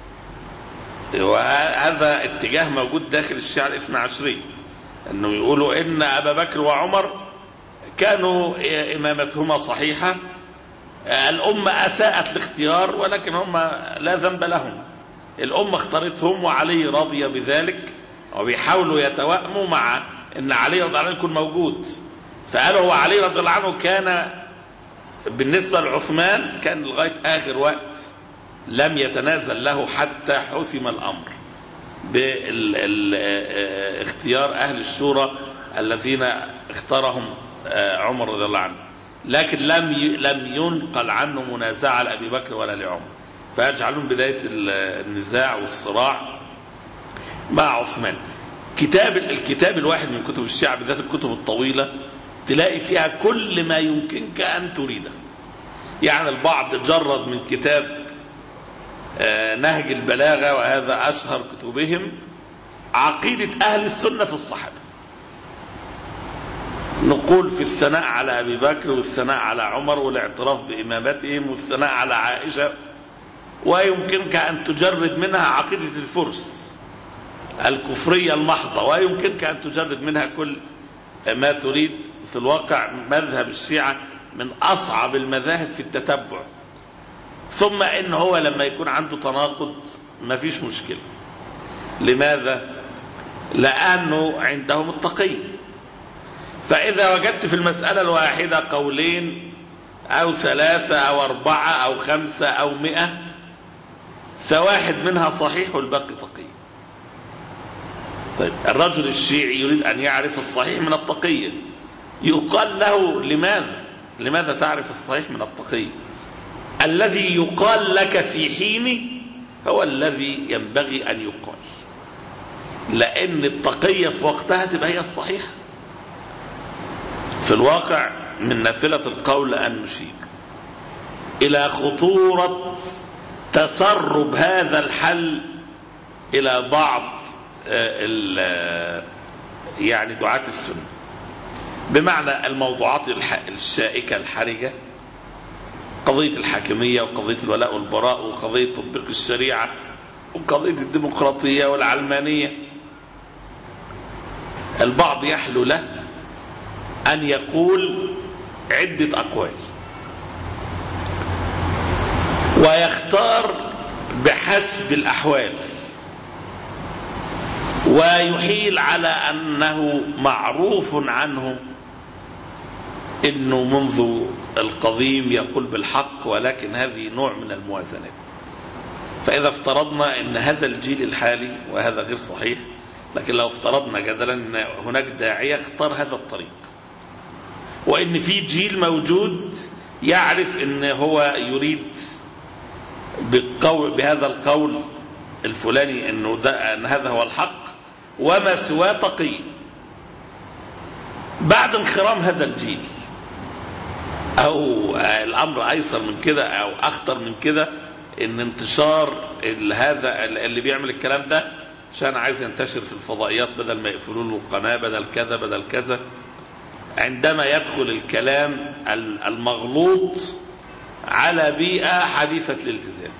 Speaker 3: وهذا اتجاه موجود داخل الشيعة الاثنى عشرية، انه يقولوا ان ابا بكر وعمر كانوا امامتهما صحيحة، الامة اساءت الاختيار ولكن هم لا ذنب لهم، الامة اختارتهم وعلي رضي بذلك، وبيحاولوا يتوائموا مع ان علي رضي الله عنه يكون موجود. فقالوا هو علي رضي الله عنه كان بالنسبة لعثمان كان لغاية اخر وقت لم يتنازل له حتى حسم الأمر باختيار أهل الشورى الذين اختارهم عمر رضي الله عنه، لكن لم لم ينقل عنه منازعة لأبي بكر ولا لعمر، فيجعلون بداية النزاع والصراع مع عثمان. كتاب الكتاب الواحد من كتب الشيعة بالذات الكتب الطويلة تلاقي فيها كل ما يمكنك أن تريده. يعني البعض جرد من كتاب نهج البلاغة، وهذا أشهر كتبهم، عقيدة أهل السنة في الصحابة، نقول في الثناء على أبي بكر والثناء على عمر والاعتراف بإمامتهم والثناء على عائشة، ويمكنك أن تجرد منها عقيدة الفرس الكفرية المحضة، ويمكنك أن تجرد منها كل ما تريد. في الواقع مذهب الشيعة من أصعب المذاهب في التتبع، ثم إن هو لما يكون عنده تناقض ما فيش مشكلة. لماذا؟ لأنه عندهم التقي، فإذا وجدت في المسألة الواحدة قولين أو ثلاثة أو أربعة أو خمسة أو مئة فواحد منها صحيح والباقي تقي. طيب الرجل الشيعي يريد أن يعرف الصحيح من التقي، يقال له لماذا لماذا تعرف الصحيح من التقي؟ الذي يقال لك في حين هو الذي ينبغي أن يقال، لأن التقية في وقتها تبقى هي الصحيحة. في الواقع من نافلة القول أن نشير إلى خطورة تسرب هذا الحل إلى بعض يعني دعاة السنة، بمعنى الموضوعات الشائكة الحرجة، قضية الحاكمية وقضية الولاء والبراء وقضية تطبيق الشريعة وقضية الديمقراطية والعلمانية. البعض يحلو له أن يقول عدة أقوال ويختار بحسب الأحوال، ويحيل على أنه معروف عنه إنه منذ القديم يقول بالحق، ولكن هذه نوع من الموازنة. فإذا افترضنا أن هذا الجيل الحالي، وهذا غير صحيح، لكن لو افترضنا جدلا أن هناك داعية اختار هذا الطريق، وأن في جيل موجود يعرف أن هو يريد بالقول بهذا القول الفلاني أنه أن هذا هو الحق وما سواه تقي، بعد انخرام هذا الجيل أو الأمر أيسر من كده أو أخطر من كده، إن انتشار هذا اللي بيعمل الكلام ده عشان عايز ينتشر في الفضائيات بدل ما يقفلوا له قناة، بدل كذا بدل كذا، عندما يدخل الكلام المغلوط على بيئة حديثة الالتزام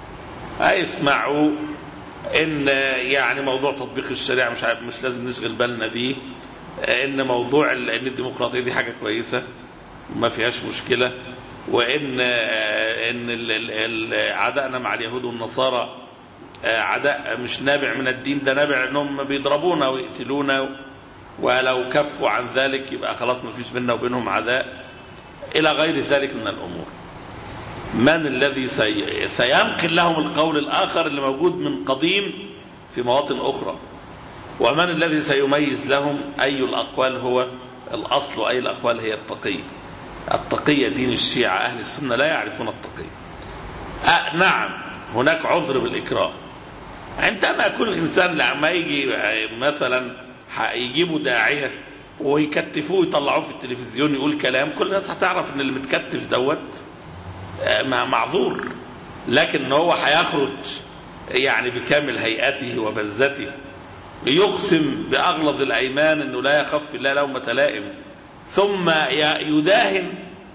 Speaker 3: هيسمعوا إن يعني موضوع تطبيق الشريعة مش مش لازم نشغل بالنا بيه، إن موضوع إن الديمقراطية دي حاجة كويسة ما فيهاش مشكلة، وإن إن عداءنا مع اليهود والنصارى عداء مش نابع من الدين، ده نابع إنهم بيضربونا ويقتلونا، ولو كفوا عن ذلك يبقى خلاص ما فيش بيننا وبينهم عداء، إلى غير ذلك من الأمور. من الذي سي... سينقل لهم القول الآخر اللي موجود من قديم في مواطن أخرى؟ ومن الذي سيميز لهم أي الأقوال هو الأصل وأي الأقوال هي التقية؟ التقية دين الشيعة أهل السنة لا يعرفون التقية. أه نعم هناك عذر بالإكراه، عندما كل إنسان لما يجي مثلا يجيبوا داعية ويكتفوه يطلعوه في التلفزيون يقول كلام، كل الناس هتعرف ان اللي متكتف دوت معذور، لكن هو هيخرج يعني بكامل هيئته وبزته يقسم بأغلظ الأيمان انه لا يخف الا لومة لائم، ثم يداهن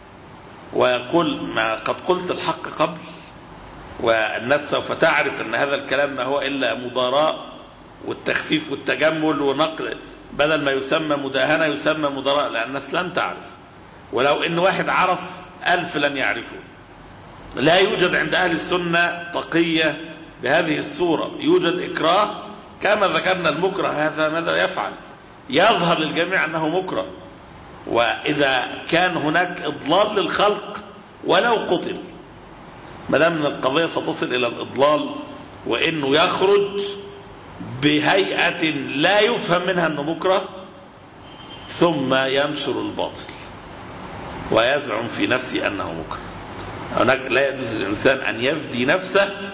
Speaker 3: ويقول ما قد قلت الحق قبل، والناس سوف تعرف ان هذا الكلام ما هو الا مضاراة والتخفيف والتجمل ونقل، بدل ما يسمى مداهنة يسمى مضاراة، لأن الناس لن تعرف، ولو ان واحد عرف ألف لن يعرفه. لا يوجد عند أهل السنة تقية بهذه الصورة، يوجد إكراه كما ذكرنا. المكره هذا ماذا يفعل؟ يظهر للجميع أنه مكره، وإذا كان هناك إضلال للخلق ولو قتل، ما دام ان القضية ستصل إلى الإضلال وإنه يخرج بهيئة لا يفهم منها أنه مكره، ثم ينشر الباطل ويزعم في نفسه أنه مكره. هناك لا يجوز للإنسان أن يفدي نفسه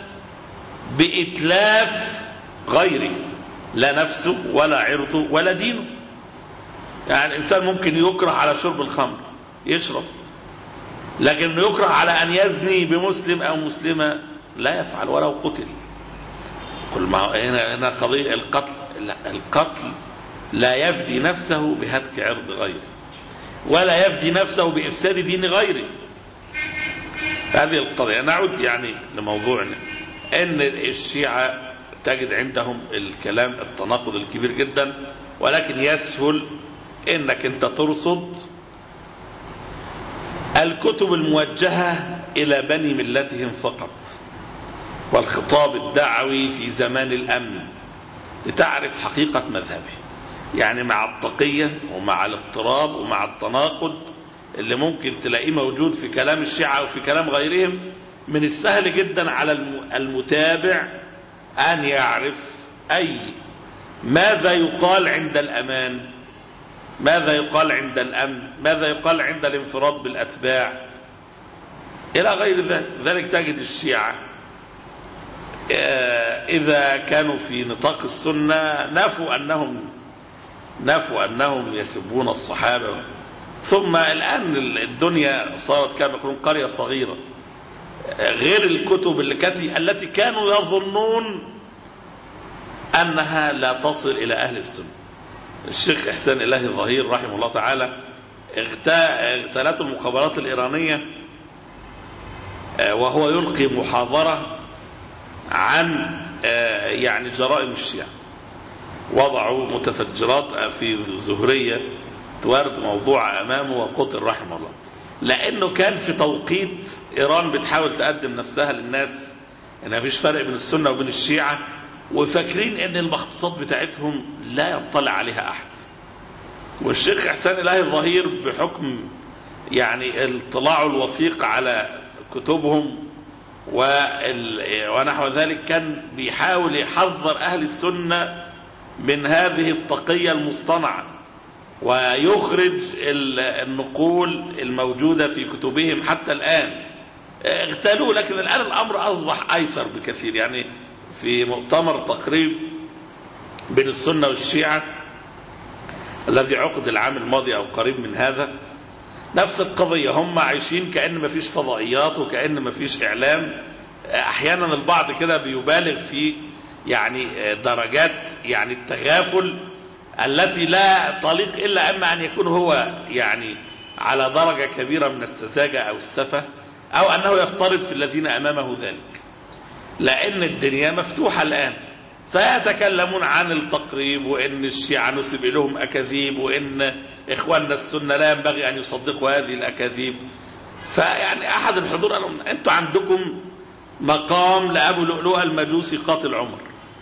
Speaker 3: بإتلاف غيره، لا نفسه ولا عرضه ولا دينه. يعني الإنسان ممكن يكره على شرب الخمر يشرب، لكن يكره على أن يزني بمسلم أو مسلمة لا يفعل ولو قتل. قل ما هنا هنا قضية القتل، القتل لا يفدي نفسه بهتك عرض غيره، ولا يفدي نفسه بإفساد دين غيره. هذه القضية. نعود يعني لموضوعنا، أن الشيعة تجد عندهم الكلام التناقض الكبير جدا، ولكن يسهل أنك أنت ترصد الكتب الموجهة إلى بني ملتهم فقط، والخطاب الدعوي في زمان الأمن، لتعرف حقيقة مذهبه. يعني مع التقية ومع الاضطراب ومع التناقض اللي ممكن تلاقيه موجود في كلام الشيعة وفي كلام غيرهم، من السهل جدا على المتابع أن يعرف أي ماذا يقال عند الأمان، ماذا يقال عند الأمن، ماذا يقال عند الانفراد بالأتباع إلى غير ذلك. ذلك تجد الشيعة إذا كانوا في نطاق السنة نفوا أنهم نفوا أنهم يسبون الصحابة، ثم الآن الدنيا صارت كما يقولون قرية صغيرة، غير الكتب التي كانوا يظنون أنها لا تصل إلى أهل السنة. الشيخ إحسان إلهي ظهير رحمه الله تعالى اغتالته المخابرات الإيرانية وهو يلقي محاضرة عن يعني جرائم الشيعة. وضعوا متفجرات في زهرية توارد موضوع أمامه وقتل رحمه الله، لأنه كان في توقيت إيران بتحاول تقدم نفسها للناس إن مفيش فرق بين السنة وبين الشيعة، وفاكرين إن المخطوطات بتاعتهم لا يطلع عليها أحد. والشيخ إحسان إلهي الظهير بحكم يعني الاطلاع الوثيق على كتبهم ونحو ذلك كان بيحاول يحذر أهل السنة من هذه التقية المصطنعة، ويخرج النقول الموجودة في كتبهم حتى الآن. اغتالوا، لكن الآن الأمر أصبح أيسر بكثير. يعني في مؤتمر تقريب بين السنة والشيعة الذي عقد العام الماضي أو قريب من هذا، نفس القضية، هم عايشين كأن ما فيش فضائيات وكأن ما فيش إعلام. أحيانا البعض كده بيبالغ في يعني درجات يعني التغافل التي لا تليق إلا أما أن يكون هو يعني على درجة كبيرة من السذاجة أو السفة، أو أنه يفترض في الذين أمامه ذلك، لأن الدنيا مفتوحة الآن. فيتكلمون عن التقريب، وإن الشيعة نسب إليهم أكاذيب، وإن إخواننا السنة لا ينبغي أن يصدقوا هذه الأكاذيب. فيعني أحد الحضور قال لهم أنتوا عندكم مقام لأبو لؤلؤة المجوسي قاتل عمر،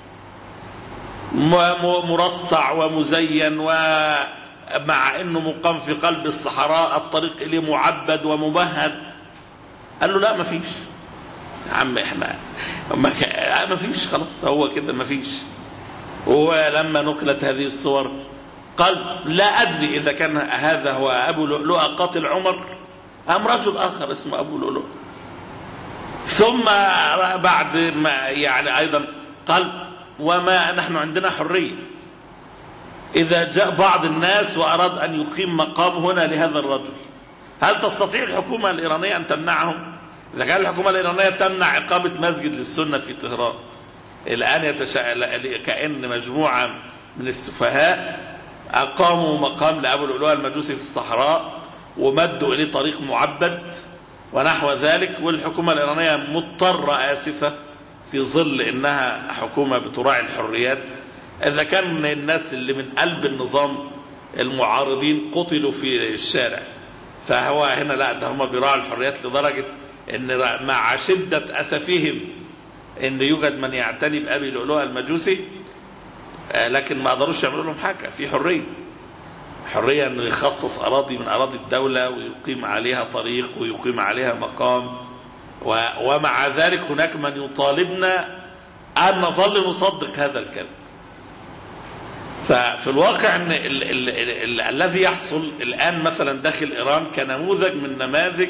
Speaker 3: مرصع ومزين، ومع أنه مقام في قلب الصحراء الطريق إليه معبد وممهد. قال له لا، ما فيش يا عم، احنا ما فيش، خلاص هو كده ما فيش. ولما نقلت هذه الصور قال لا أدري إذا كان هذا هو أبو لؤلؤة قاتل عمر أم رجل آخر اسمه أبو لؤلؤة. ثم بعد ما يعني أيضا قال وما نحن عندنا حرية، إذا جاء بعض الناس وأراد أن يقيم مقام هنا لهذا الرجل، هل تستطيع الحكومة الإيرانية أن تمنعهم؟ إذا كان الحكومة الإيرانية تمنع إقامة مسجد للسنة في طهران، الآن يتشاءل كأن مجموعة من السفهاء أقاموا مقام لأبو لؤلؤة المجوسي في الصحراء ومدوا إليه طريق معبد ونحو ذلك، والحكومة الإيرانية مضطرة آسفة في ظل إنها حكومة بتراعي الحريات. إذا كان الناس اللي من قلب النظام المعارضين قتلوا في الشارع، فهو هنا لا، ده هم بيراعوا الحريات لدرجة إن مع شدة أسفهم إن يوجد من يعتني بأبي لؤلؤة المجوسي، لكن ما قدروش يعملوا لهم حاجة. في حرية حرية إنه يخصص أراضي من أراضي الدولة ويقيم عليها طريق ويقيم عليها مقام، ومع ذلك هناك من يطالبنا أن نظل نصدق هذا الكلام. ففي الواقع أن ال ال ال الذي يحصل الآن مثلا داخل إيران كنموذج من نماذج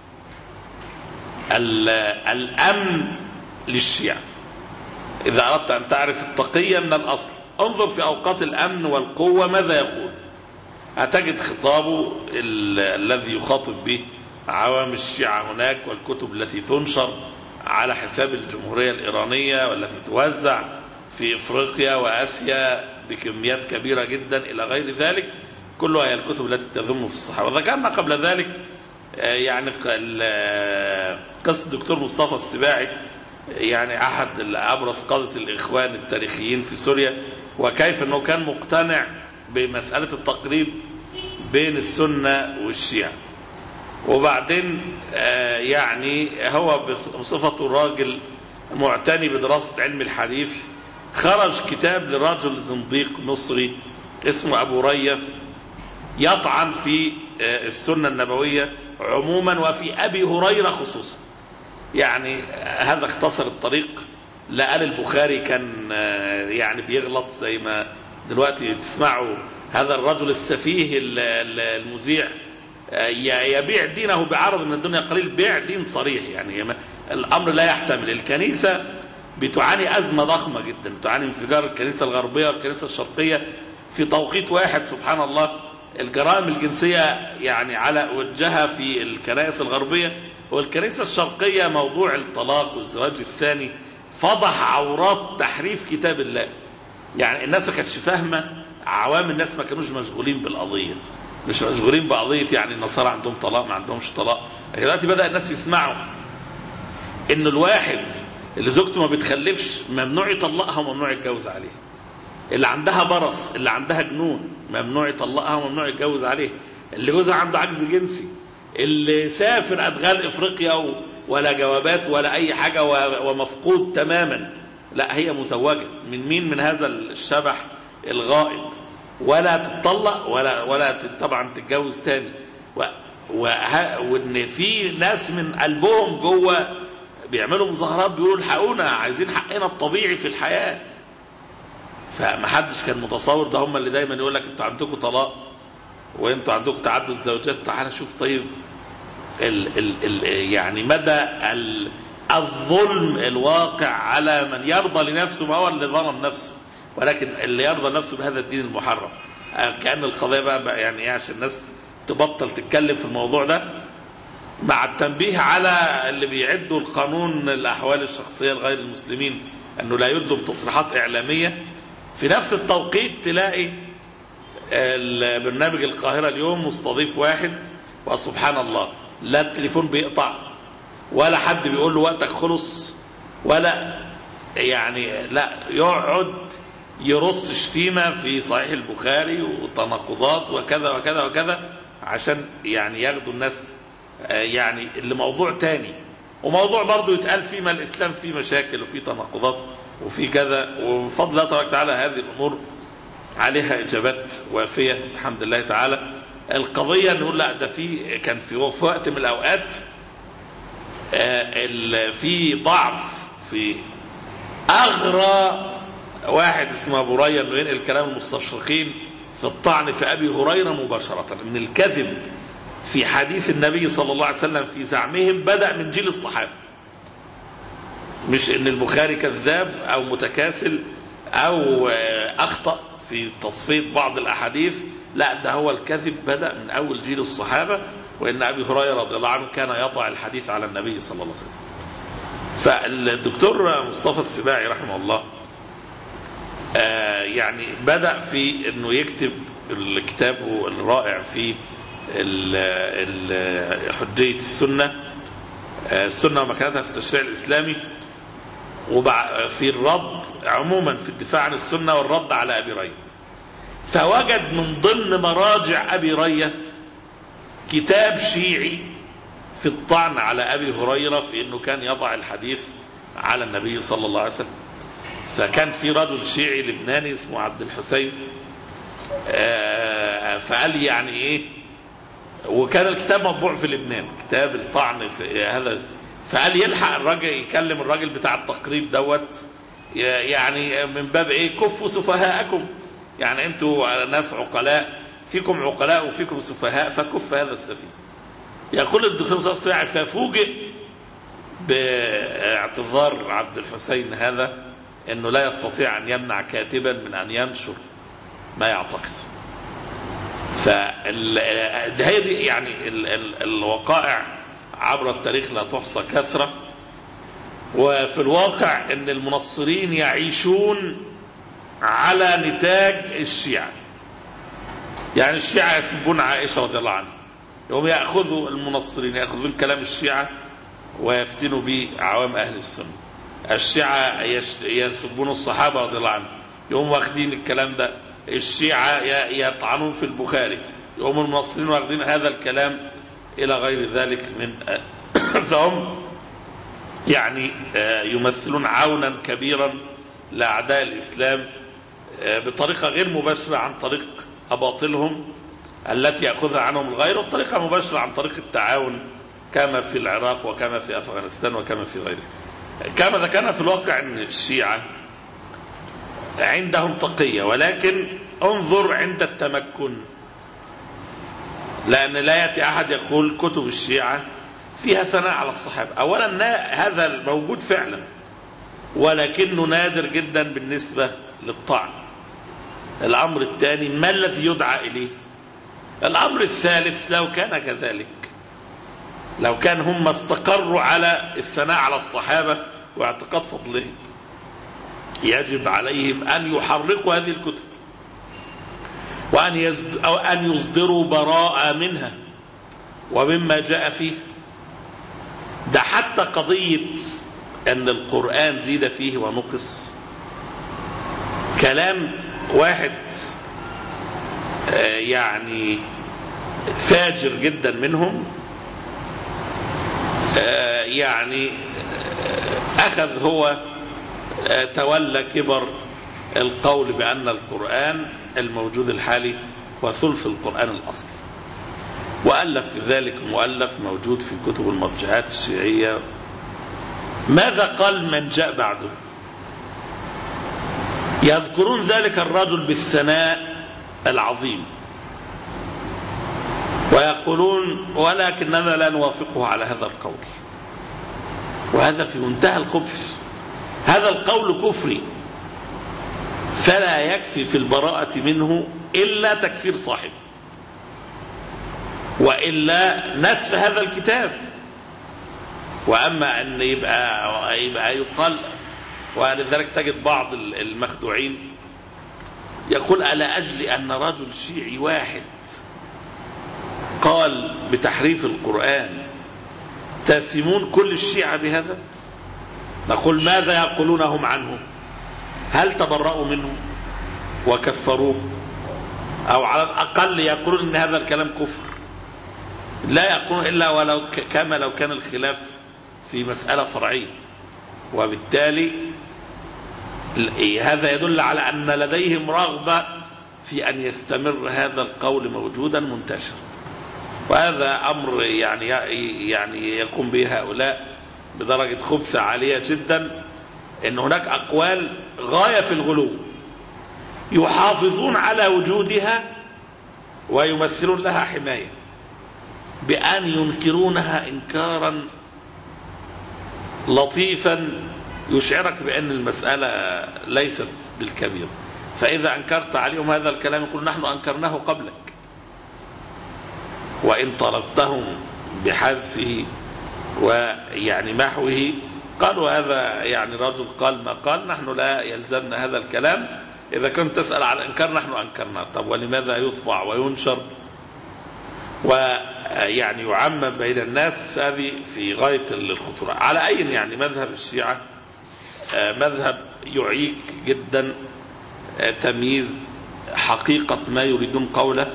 Speaker 3: الأمن للشيعة. إذا أردت أن تعرف التقية من الأصل، انظر في أوقات الأمن والقوة ماذا يقول. هتجد خطابه الذي يخاطب به عوام الشيعة هناك، والكتب التي تنشر على حساب الجمهورية الإيرانية والتي توزع في إفريقيا وآسيا بكميات كبيرة جدا إلى غير ذلك، كلها هي الكتب التي تذم في الصحابة. وذكرنا قبل ذلك يعني قصة الدكتور مصطفى السباعي، يعني أحد أبرز قادة الإخوان التاريخيين في سوريا، وكيف أنه كان مقتنع بمسألة التقريب بين السنة والشيعة. وبعدين يعني هو بصفته راجل معتني بدراسة علم الحديث، خرج كتاب لرجل زنديق مصري اسمه أبو رية يطعن في السنة النبوية عموما وفي أبي هريرة خصوصا. يعني هذا اختصر الطريق. لا قال البخاري كان يعني بيغلط زي ما دلوقتي تسمعوا هذا الرجل السفيه المذيع يبيع دينه بعرض من الدنيا قليل، بيع دين صريح. يعني الأمر لا يحتمل. الكنيسة بتعاني أزمة ضخمة جدا، بتعاني انفجار الكنيسة الغربية والكنيسة الشرقية في توقيت واحد. سبحان الله، الجرائم الجنسية يعني على وجهها في الكنائس الغربية، والكنيسة الشرقية موضوع الطلاق والزواج الثاني فضح عورات تحريف كتاب الله. يعني الناس ما كانتش فاهمة، عوام الناس ما كانوش مشغولين بالقضية، مش مشغولين بقضية يعني النصارى عندهم طلاق ما عندهمش طلاق. دلوقتي بدأ الناس يسمعوا إن الواحد اللي زوجته ما بتخلفش ممنوع يطلقها وممنوع يتجوز عليها، اللي عندها برص، اللي عندها جنون ممنوع يطلقها وممنوع يتجوز عليها، اللي جوزها عنده عجز جنسي، اللي سافر أدغال إفريقيا ولا جوابات ولا أي حاجة ومفقود تماما، لا هي مزوجة من مين؟ من هذا الشبح الغائب، ولا تتطلق ولا ولا طبعا تتجوز تاني. وان في ناس من قلبهم جوه بيعملوا مظاهرات بيقولوا الحقونا، عايزين حقنا الطبيعي في الحياة. فمحدش كان متصور ده. هم اللي دايما يقول لك انتوا عندكم طلاق وانتوا عندكم تعدد الزوجات. تعال شوف طيب ال ال ال يعني مدى ال الظلم الواقع على من يرضى لنفسه، ما هو اللي ظلم نفسه، ولكن اللي يرضى نفسه بهذا الدين المحرم. كأن القضية بقى, بقى يعني ايه عشان الناس تبطل تتكلم في الموضوع ده، مع التنبيه على اللي بيعدوا القانون الأحوال الشخصية لغير المسلمين أنه لا يدلم تصريحات إعلامية. في نفس التوقيت تلاقي البرنامج القاهرة اليوم مستضيف واحد وسبحان الله لا التليفون بيقطع ولا حد بيقول له وقتك خلص، ولا يعني لا يقعد يرص شتيمة في صحيح البخاري وتناقضات وكذا وكذا وكذا عشان يعني ياخدوا الناس يعني اللي موضوع تاني، وموضوع برضو يتقال فيه ما الإسلام فيه مشاكل وفيه تناقضات وفيه كذا. وبفضل الله تبارك وتعالى هذه الأمور عليها إجابات وافية الحمد لله تعالى. القضية نقول لا ده في كان في وقت من الأوقات في ضعف في أغرى واحد اسمه أبو ريا انه ينقل كلام المستشرقين في الطعن في أبي هريرة مباشرة من الكذب في حديث النبي صلى الله عليه وسلم في زعمهم بدأ من جيل الصحابة، مش ان البخاري كذاب او متكاسل او اخطأ في تصفية بعض الاحاديث، لا ده هو الكذب بدأ من اول جيل الصحابة، وان ابي هريرة رضي الله عنه كان يطع الحديث على النبي صلى الله عليه وسلم. فالدكتور مصطفى السباعي رحمه الله يعني بدأ في انه يكتب الكتاب الرائع في حجية السنة السنة ومكانتها في التشريع الإسلامي، وفي الرد عموما في الدفاع عن السنة والرد على أبي ريا. فوجد من ضمن مراجع أبي ريا كتاب شيعي في الطعن على أبي هريرة في أنه كان يضع الحديث على النبي صلى الله عليه وسلم. فكان في رجل شيعي لبناني اسمه عبد الحسين فقال لي يعني إيه، وكان الكتاب مطبوع في لبنان كتاب الطعن في هذا، فقال يلحق الراجل يكلم الراجل بتاع التقريب دوت يعني من باب ايه كفوا سفهاءكم، يعني انتوا ناس عقلاء فيكم عقلاء وفيكم سفهاء فكف هذا السفيه. يقول الدكتور مصطفى السباعي ففوجئ باعتذار عبد الحسين هذا انه لا يستطيع ان يمنع كاتبا من ان ينشر ما يعتقد. فهذه يعني ال ال الوقائع عبر التاريخ لا تحصى كثرة. وفي الواقع ان المنصرين يعيشون على نتاج الشيعة، يعني الشيعة يسبون عائشة رضي الله عنها، يوم يأخذوا المنصرين يأخذون كلام الشيعة ويفتنوا به عوام أهل السنة. الشيعة يسبون الصحابة رضي الله عنهم، يوم واخدين الكلام ده. الشيعة يطعنون في البخاري، يوم المنصرين واخدين هذا الكلام إلى غير ذلك من فهم يعني يمثلون عونا كبيرا لأعداء الإسلام بطريقة غير مباشرة عن طريق أباطلهم التي يأخذها عنهم الغير، وبطريقة مباشرة عن طريق التعاون كما في العراق وكما في أفغانستان وكما في غيره. كما ذكرنا في الواقع أن الشيعة عندهم تقية، ولكن انظر عند التمكن، لأن لا يأتي أحد يقول كتب الشيعة فيها ثناء على الصحابة. أولا هذا موجود فعلا، ولكنه نادر جدا بالنسبة للطعن. الأمر الثاني ما الذي يدعى إليه؟ الأمر الثالث لو كان كذلك، لو كان هم استقروا على الثناء على الصحابة واعتقاد فضلهم، يجب عليهم أن يحرقوا هذه الكتب وأن يزد أو أن يصدروا براءة منها ومما جاء فيه. ده حتى قضية أن القرآن زيد فيه ونقص، كلام واحد يعني فاجر جدا منهم، يعني أخذ هو تولى كبر القول بأن القرآن الموجود الحالي وثلث القرآن الأصلي، وألف في ذلك مؤلف موجود في كتب المرجعات الشيعية. ماذا قال من جاء بعده؟ يذكرون ذلك الرجل بالثناء العظيم ويقولون ولكننا لا نوافقه على هذا القول، وهذا في منتهى الخبث. هذا القول كفري، فلا يكفي في البراءة منه إلا تكفير صاحبه، وإلا نسف هذا الكتاب. وأما أن يبقى, يبقى يقال، ولذلك تجد بعض المخدوعين يقول ألا أجل أن رجل شيعي واحد قال بتحريف القرآن تاسمون كل الشيعة بهذا؟ نقول ماذا يقولونهم عنه؟ هل تبرأوا منه وكفروه؟ أو على الأقل يقولون إن هذا الكلام كفر؟ لا يقولون إلا ولو كما لو كان الخلاف في مسألة فرعية. وبالتالي هذا يدل على أن لديهم رغبة في أن يستمر هذا القول موجودا منتشرا، وهذا أمر يعني يعني يقوم به هؤلاء بدرجة خبث عالية جدا، إن هناك أقوال غاية في الغلو يحافظون على وجودها ويمثلون لها حماية بأن ينكرونها إنكارا لطيفا يشعرك بأن المسألة ليست بالكبير. فإذا أنكرت عليهم هذا الكلام يقول نحن أنكرناه قبلك، وإن طلبتهم بحذفه ويعني محوه قالوا هذا يعني رجل قال ما قال، نحن لا يلزمنا هذا الكلام. إذا كنت تسأل عن الإنكار نحن أنكرنا، طب ولماذا يطبع وينشر ويعني يعمم بين الناس؟ فهذه في غاية الخطورة. على أي يعني مذهب الشيعة مذهب يعيك جدا تمييز حقيقة ما يريدون قوله.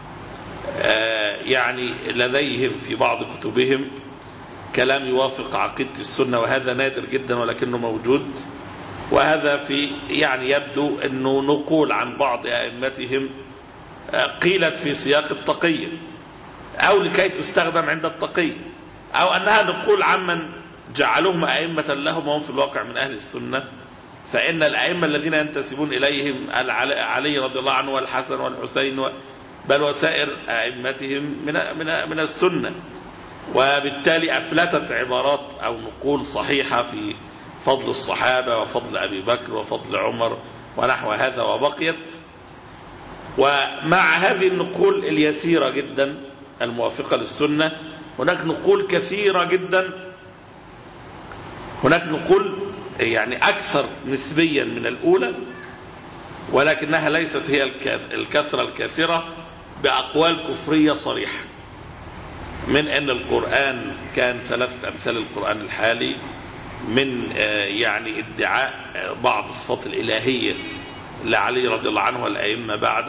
Speaker 3: يعني لديهم في بعض كتبهم كلام يوافق عقيدة السنة، وهذا نادر جدا ولكنه موجود. وهذا في يعني يبدو أنه نقول عن بعض أئمتهم قيلت في سياق التقية أو لكي تستخدم عند التقية، أو أنها نقول عمن جعلوهم أئمة لهم وهم في الواقع من أهل السنة. فإن الأئمة الذين ينتسبون إليهم علي رضي الله عنه والحسن والحسين بل وسائر أئمتهم من من من السنة، وبالتالي أفلتت عبارات أو نقول صحيحة في فضل الصحابة وفضل أبي بكر وفضل عمر ونحو هذا وبقيت. ومع هذه النقول اليسيرة جدا الموافقة للسنة هناك نقول كثيرة جدا، هناك نقول يعني أكثر نسبيا من الأولى، ولكنها ليست هي الكثرة الكثيرة بأقوال كفرية صريحة، من أن القرآن كان ثلاثة أمثال القرآن الحالي، من يعني ادعاء بعض صفات الإلهية لعلي رضي الله عنه والأئمة بعد،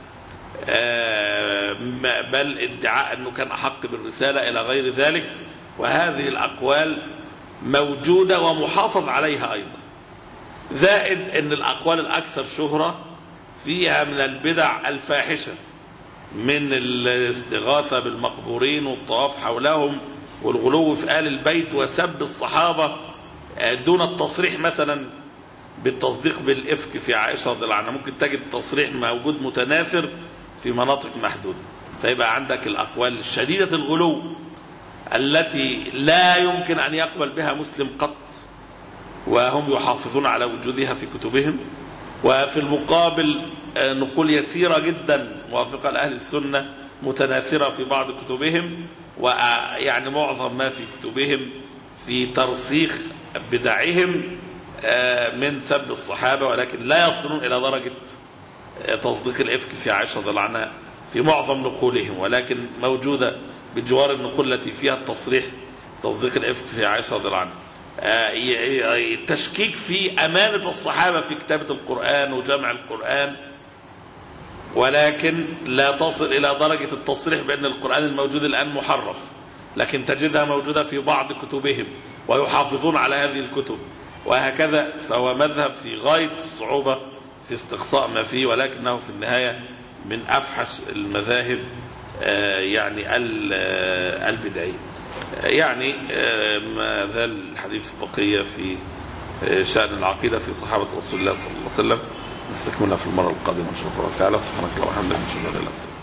Speaker 3: بل ادعاء أنه كان أحق بالرسالة إلى غير ذلك. وهذه الأقوال موجودة ومحافظ عليها أيضا، زائد أن الأقوال الأكثر شهرة فيها من البدع الفاحشة، من الاستغاثة بالمقبورين والطواف حولهم والغلو في آل البيت وسب الصحابة دون التصريح مثلا بالتصديق بالإفك في عائشة رضي الله عنها. ممكن تجد تصريح موجود متناثر في مناطق محدودة. فيبقى عندك الأقوال الشديدة الغلو التي لا يمكن أن يقبل بها مسلم قط، وهم يحافظون على وجودها في كتبهم. وفي المقابل نقول يسيرة جدا موافقة لأهل السنة متناثرة في بعض كتبهم، ويعني معظم ما في كتبهم في ترسيخ بدعهم من سب الصحابة، ولكن لا يصلون إلى درجة تصديق الإفك في عائشة رضي الله عنها في معظم نقولهم، ولكن موجودة بجوار النقول التي فيها التصريح تصديق الإفك في عائشة رضي الله عنها. التشكيك في أمانة الصحابة في كتابة القرآن وجمع القرآن، ولكن لا تصل إلى درجة التصريح بأن القرآن الموجود الآن محرف، لكن تجدها موجودة في بعض كتبهم ويحافظون على هذه الكتب، وهكذا. فهو مذهب في غاية الصعوبة في استقصاء ما فيه، ولكنه في النهاية من أفحش المذاهب يعني البدعية. يعني ما زال الحديث بقية في شأن العقيدة في صحابة رسول الله صلى الله عليه وسلم، نستكملها في المرة القادمة إن شاء الله تعالى. سبحانك اللهم وبحمدك، نشهد أن لا إله إلا أنت.